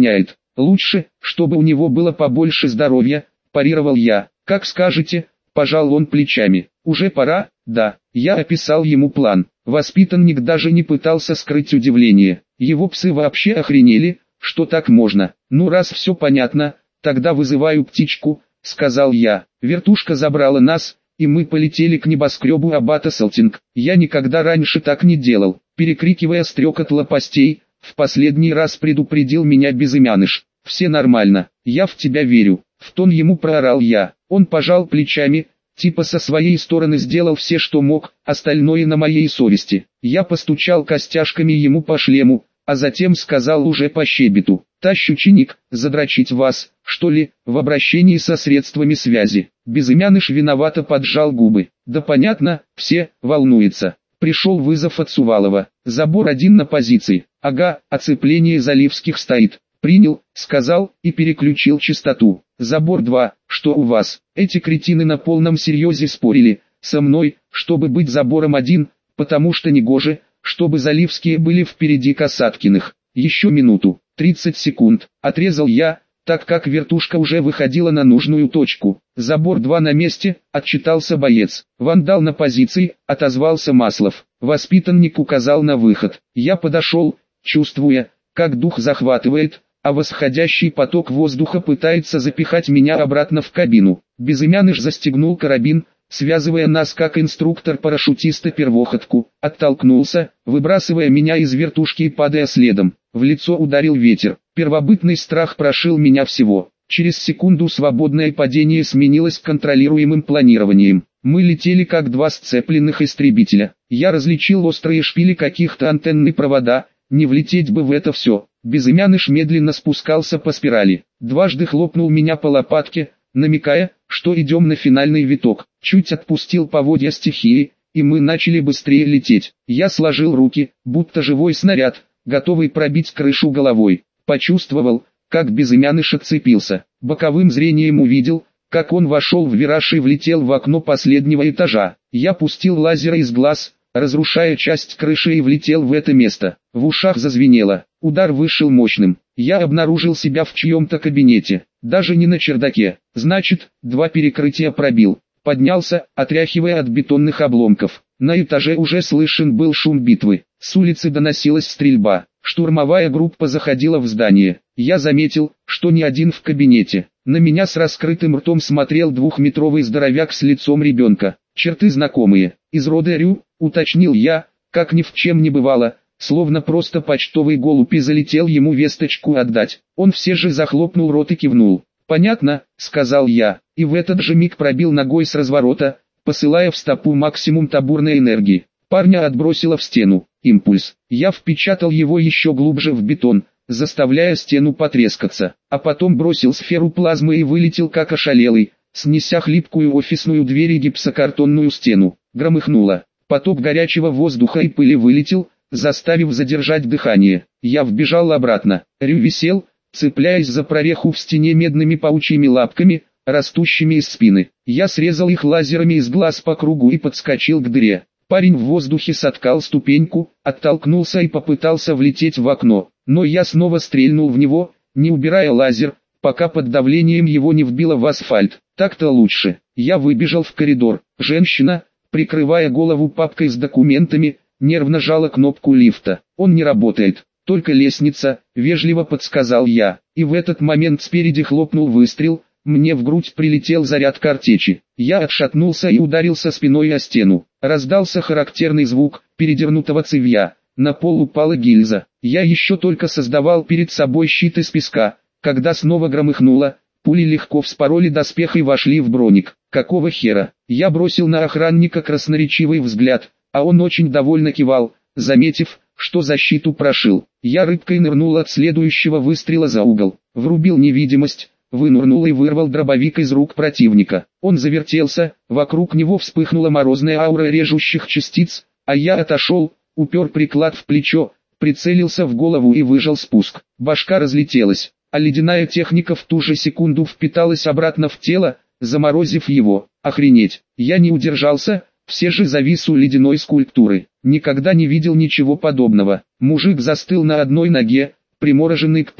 Лучше, чтобы у него было побольше здоровья, парировал я. Как скажете, пожал он плечами. Уже пора, да. Я описал ему план. Воспитанник даже не пытался скрыть удивление. Его псы вообще охренели, что так можно. Ну раз все понятно, тогда вызываю птичку, сказал я. Вертушка забрала нас, и мы полетели к небоскребу Аббата Селтинг. Я никогда раньше так не делал. Перекрикивая стрекот лопастей, в последний раз предупредил меня безымяныш. Все нормально, я в тебя верю. В тон ему проорал я. Он пожал плечами, типа со своей стороны сделал все, что мог, остальное на моей совести. Я постучал костяшками ему по шлему, а затем сказал уже по щебету: «Тащ, ученик, задрочить вас, что ли, в обращении со средствами связи». Безымяныш виновато поджал губы. «Да понятно, все, волнуется». Пришел вызов от Сувалова. «Забор один на позиции». «Ага, оцепление Заливских стоит». «Принял», сказал и переключил частоту. «Забор два, что у вас?» Эти кретины на полном серьезе спорили со мной, чтобы быть забором один, потому что негоже, чтобы Заливские были впереди Касаткиных. Еще минуту, тридцать секунд, отрезал я, так как вертушка уже выходила на нужную точку. «Забор два на месте», отчитался боец. «Вандал на позиции», отозвался Маслов. Воспитанник указал на выход. Я подошел, чувствуя, как дух захватывает, а восходящий поток воздуха пытается запихать меня обратно в кабину. Безымяныш застегнул карабин, связывая нас как инструктор-парашютиста первоходку, оттолкнулся, выбрасывая меня из вертушки и падая следом. В лицо ударил ветер. Первобытный страх прошил меня всего. Через секунду свободное падение сменилось контролируемым планированием. Мы летели как два сцепленных истребителя. Я различил острые шпили каких-то антенны провода, не влететь бы в это все. Безымяныш медленно спускался по спирали. Дважды хлопнул меня по лопатке, намекая, что идем на финальный виток. Чуть отпустил поводья стихии, и мы начали быстрее лететь. Я сложил руки, будто живой снаряд, готовый пробить крышу головой. Почувствовал, как Безымяныш отцепился. Боковым зрением увидел, как он вошел в вираж и влетел в окно последнего этажа. Я пустил лазера из глаз, разрушая часть крыши, и влетел в это место. В ушах зазвенело. Удар вышел мощным. Я обнаружил себя в чьем-то кабинете. Даже не на чердаке. Значит, два перекрытия пробил. Поднялся, отряхивая от бетонных обломков. На этаже уже слышен был шум битвы. С улицы доносилась стрельба. Штурмовая группа заходила в здание. Я заметил, что не один в кабинете. На меня с раскрытым ртом смотрел двухметровый здоровяк с лицом ребенка. Черты знакомые. Из рода Рю, уточнил я, как ни в чем не бывало, словно просто почтовый голубь, и залетел ему весточку отдать. Он все же захлопнул рот и кивнул. «Понятно», — сказал я, и в этот же миг пробил ногой с разворота, посылая в стопу максимум табурной энергии. Парня отбросило в стену. Импульс. Я впечатал его еще глубже в бетон, заставляя стену потрескаться, а потом бросил сферу плазмы и вылетел как ошалелый, снеся хлипкую офисную дверь и гипсокартонную стену. Громыхнуло. Поток горячего воздуха и пыли вылетел, заставив задержать дыхание. Я вбежал обратно. Рю висел, цепляясь за прореху в стене медными паучьими лапками, растущими из спины. Я срезал их лазерами из глаз по кругу и подскочил к дыре. Парень в воздухе соткал ступеньку, оттолкнулся и попытался влететь в окно, но я снова стрельнул в него, не убирая лазер, пока под давлением его не вбило в асфальт. Так-то лучше. Я выбежал в коридор. Женщина, прикрывая голову папкой с документами, нервно жала кнопку лифта. «Он не работает, только лестница», — вежливо подсказал я. И в этот момент спереди хлопнул выстрел, мне в грудь прилетел заряд картечи. Я отшатнулся и ударился спиной о стену. Раздался характерный звук передернутого цевья. На пол упала гильза. Я еще только создавал перед собой щит из песка, когда снова громыхнуло. Пули легко вспороли доспех и вошли в броник. Какого хера? Я бросил на охранника красноречивый взгляд, а он очень довольно кивал, заметив, что защиту прошил. Я рыбкой нырнул от следующего выстрела за угол, врубил невидимость, вынырнул и вырвал дробовик из рук противника. Он завертелся, вокруг него вспыхнула морозная аура режущих частиц, а я отошел, упер приклад в плечо, прицелился в голову и выжал спуск. Башка разлетелась, а ледяная техника в ту же секунду впиталась обратно в тело, заморозив его. Охренеть, я не удержался, все же завис у ледяной скульптуры. Никогда не видел ничего подобного. Мужик застыл на одной ноге, примороженный к полу.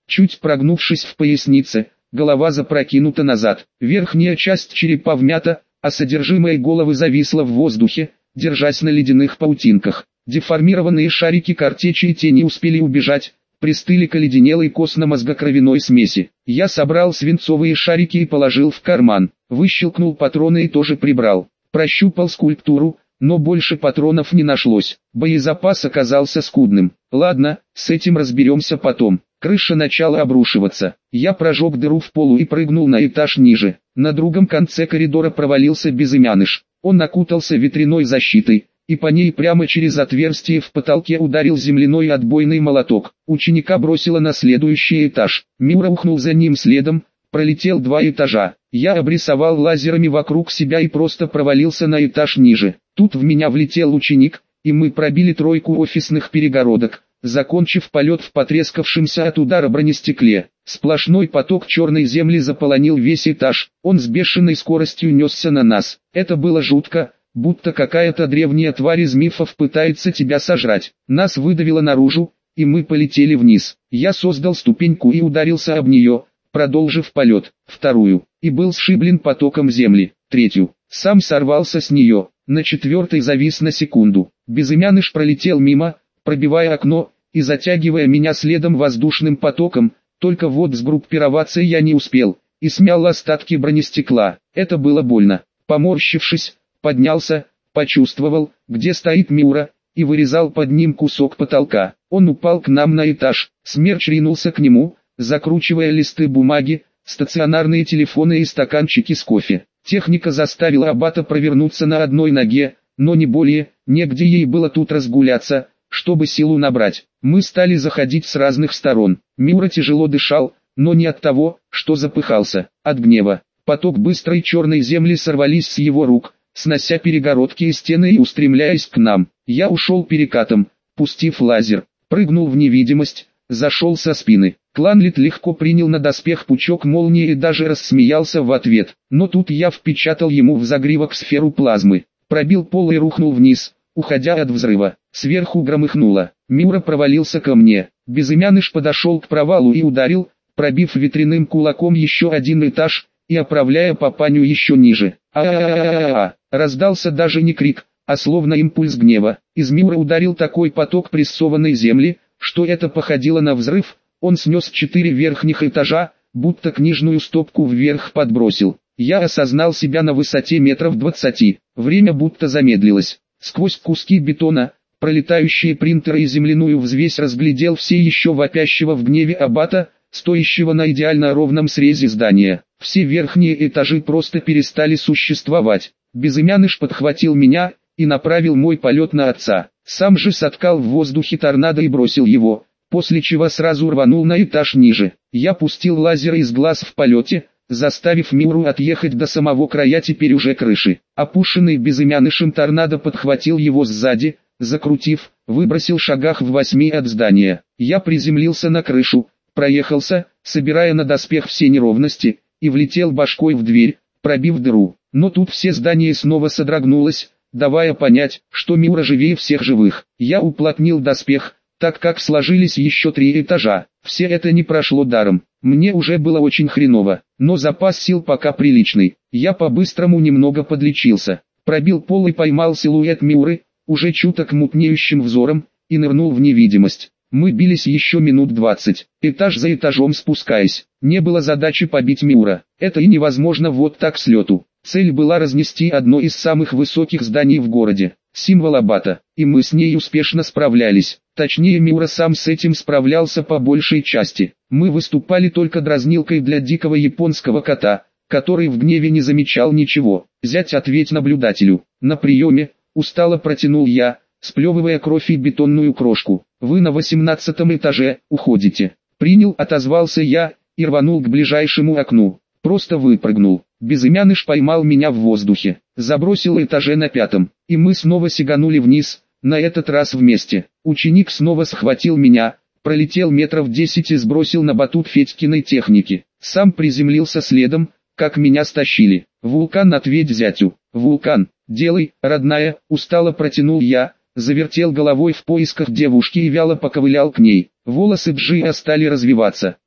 чуть прогнувшись в пояснице, голова запрокинута назад. Верхняя часть черепа вмята, а содержимое головы зависло в воздухе, держась на ледяных паутинках. Деформированные шарики картечи и тени успели убежать, пристыли к оледенелой костно-мозгокровяной смеси. Я собрал свинцовые шарики и положил в карман, выщелкнул патроны и тоже прибрал. Прощупал скульптуру, но больше патронов не нашлось. Боезапас оказался скудным. Ладно, с этим разберемся потом. Крыша начала обрушиваться. Я прожег дыру в полу и прыгнул на этаж ниже. На другом конце коридора провалился безымяныш. Он окутался ветряной защитой, и по ней прямо через отверстие в потолке ударил земляной отбойный молоток. Ученика бросило на следующий этаж. Миура ухнул за ним следом, пролетел два этажа. Я обрисовал лазерами вокруг себя и просто провалился на этаж ниже. Тут в меня влетел ученик, и мы пробили тройку офисных перегородок, закончив полет в потрескавшемся от удара бронестекле. Сплошной поток черной земли заполонил весь этаж. Он с бешеной скоростью несся на нас. Это было жутко, будто какая-то древняя тварь из мифов пытается тебя сожрать. Нас выдавило наружу, и мы полетели вниз. Я создал ступеньку и ударился об нее, продолжив полет. Вторую, и был сшиблен потоком земли. Третью, сам сорвался с нее. На четвертой завис на секунду. Безымяныш пролетел мимо, пробивая окно и затягивая меня следом воздушным потоком, только вот сгруппироваться я не успел, и смял остатки бронестекла. Это было больно. Поморщившись, поднялся, почувствовал, где стоит Миура, и вырезал под ним кусок потолка. Он упал к нам на этаж. Смерч ринулся к нему, закручивая листы бумаги, стационарные телефоны и стаканчики с кофе. Техника заставила аббата провернуться на одной ноге, но не более, негде ей было тут разгуляться, чтобы силу набрать. Мы стали заходить с разных сторон. Миура тяжело дышал, но не от того, что запыхался, от гнева. Поток быстрой черной земли сорвались с его рук, снося перегородки и стены и устремляясь к нам. Я ушел перекатом, пустив лазер, прыгнул в невидимость, зашел со спины. Кланлит легко принял на доспех пучок молнии и даже рассмеялся в ответ. Но тут я впечатал ему в загривок сферу плазмы, пробил пол и рухнул вниз, уходя от взрыва. Сверху громыхнуло. Миура провалился ко мне. Безымяныш подошел к провалу и ударил, пробив ветряным кулаком еще один этаж и оправляя папаню еще ниже. А-а-а-а-а-а! Раздался даже не крик, а словно импульс гнева. Из Миуры ударил такой поток прессованной земли, что это походило на взрыв. Он снес четыре верхних этажа, будто книжную стопку вверх подбросил. Я осознал себя на высоте метров двадцати. Время будто замедлилось. Сквозь куски бетона, пролетающие принтеры и земляную взвесь разглядел все еще вопящего в гневе аббата, стоящего на идеально ровном срезе здания. Все верхние этажи просто перестали существовать. Безымяныш подхватил меня и направил мой полет на отца. Сам же соткал в воздухе торнадо и бросил его, после чего сразу рванул на этаж ниже. Я пустил лазер из глаз в полете, заставив Миуру отъехать до самого края теперь уже крыши. Опушенный безымянышем торнадо подхватил его сзади, закрутив, выбросил шагах в восьми от здания. Я приземлился на крышу, проехался, собирая на доспех все неровности, и влетел башкой в дверь, пробив дыру. Но тут все здание снова содрогнулось, давая понять, что Миура живее всех живых. Я уплотнил доспех, так как сложились еще три этажа. Все это не прошло даром. Мне уже было очень хреново, но запас сил пока приличный. Я по-быстрому немного подлечился, пробил пол и поймал силуэт Миуры, уже чуток мутнеющим взором, и нырнул в невидимость. Мы бились еще минут двадцать, этаж за этажом спускаясь. Не было задачи побить Миура. Это и невозможно вот так с лету. Цель была разнести одно из самых высоких зданий в городе, символ аббата, и мы с ней успешно справлялись. Точнее, Миура сам с этим справлялся по большей части. Мы выступали только дразнилкой для дикого японского кота, который в гневе не замечал ничего. «Зять, ответь наблюдателю». «На приеме», устало протянул я, сплевывая кровь и бетонную крошку. «Вы на восемнадцатом этаже, уходите». «Принял», отозвался я, и рванул к ближайшему окну. Просто выпрыгнул. Безымяныш поймал меня в воздухе, забросил этаже на пятом, и мы снова сиганули вниз, на этот раз вместе. Ученик снова схватил меня, пролетел метров десять и сбросил на батут Федькиной техники. Сам приземлился следом, как меня стащили. «Вулкан, ответь зятю». «Вулкан, делай, родная», устало протянул я, завертел головой в поисках девушки и вяло поковылял к ней. Волосы Джия стали развиваться.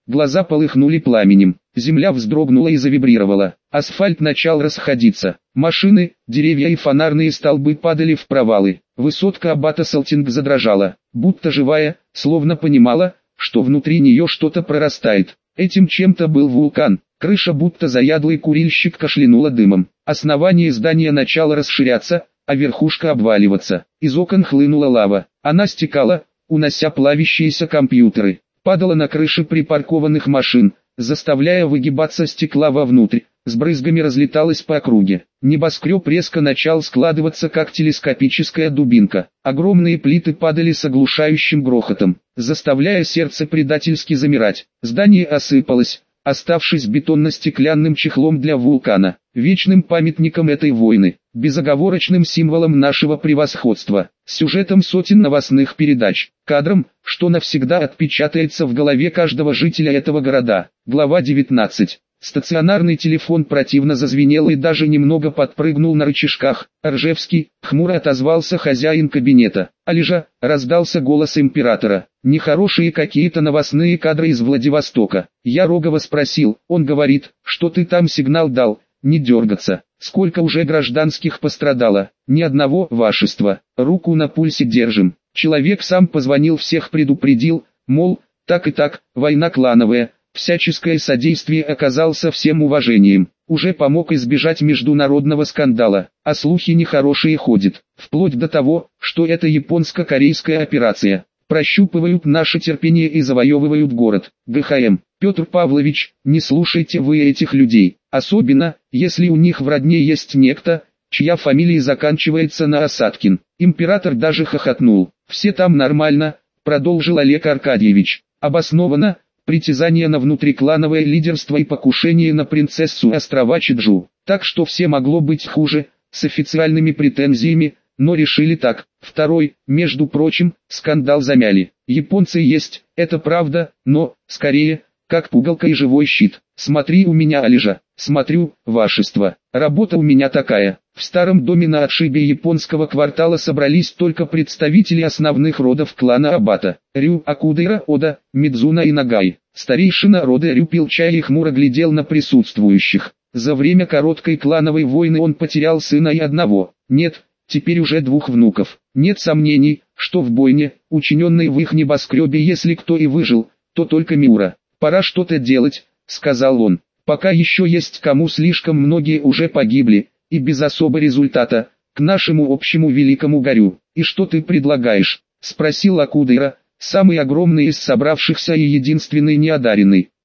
Глаза полыхнули пламенем, земля вздрогнула и завибрировала, асфальт начал расходиться, машины, деревья и фонарные столбы падали в провалы, высотка аббата Салтинг задрожала, будто живая, словно понимала, что внутри нее что-то прорастает. Этим чем-то был вулкан, крыша будто заядлый курильщик кашлянула дымом, основание здания начало расширяться, а верхушка обваливаться, из окон хлынула лава, она стекала, унося плавящиеся компьютеры, падала на крыши припаркованных машин, заставляя выгибаться стекла вовнутрь, с брызгами разлеталась по округе. Небоскреб резко начал складываться как телескопическая дубинка. Огромные плиты падали с оглушающим грохотом, заставляя сердце предательски замирать. Здание осыпалось, оставшись бетонно-стеклянным чехлом для вулкана, вечным памятником этой войны, безоговорочным символом нашего превосходства, сюжетом сотен новостных передач, кадром, что навсегда отпечатается в голове каждого жителя этого города. Глава девятнадцать. Стационарный телефон противно зазвенел и даже немного подпрыгнул на рычажках. Ржевский, хмуро отозвался хозяин кабинета. «Алижа», раздался голос императора. «Нехорошие какие-то новостные кадры из Владивостока». Я Рогова спросил, он говорит, что ты там сигнал дал, не дергаться. Сколько уже гражданских пострадало? Ни одного, вашество. Руку на пульсе держим. Человек сам позвонил, всех предупредил, мол, так и так, война клановая. Всяческое содействие оказал со всем уважением, уже помог избежать международного скандала, а слухи нехорошие ходят, вплоть до того, что это японско-корейская операция. Прощупывают наше терпение и завоевывают город. ГХМ. Петр Павлович, не слушайте вы этих людей, особенно, если у них в родне есть некто, чья фамилия заканчивается на Осадкин. Император даже хохотнул. Все там нормально, продолжил Олег Аркадьевич. Обоснованно, притязание на внутриклановое лидерство и покушение на принцессу острова Чеджу. Так что все могло быть хуже, с официальными претензиями, но решили так. Второй, между прочим, скандал замяли. Японцы есть, это правда, но, скорее, как пугалка и живой щит. Смотри у меня, Алижа, смотрю, вашество. Работа у меня такая. В старом доме на отшибе японского квартала собрались только представители основных родов клана Абата. Рю, Акудера, Ода, Мидзуна и Нагай. Старейшина рода Рю пил чай и хмуро глядел на присутствующих. За время короткой клановой войны он потерял сына и одного, нет, теперь уже двух внуков. Нет сомнений, что в бойне, учиненной в их небоскребе, если кто и выжил, то только Миура. «Пора что-то делать», — сказал он. «Пока еще есть кому, слишком многие уже погибли, и без особого результата, к нашему общему великому горю. И что ты предлагаешь?» — спросил Акудера, самый огромный из собравшихся и единственный неодаренный.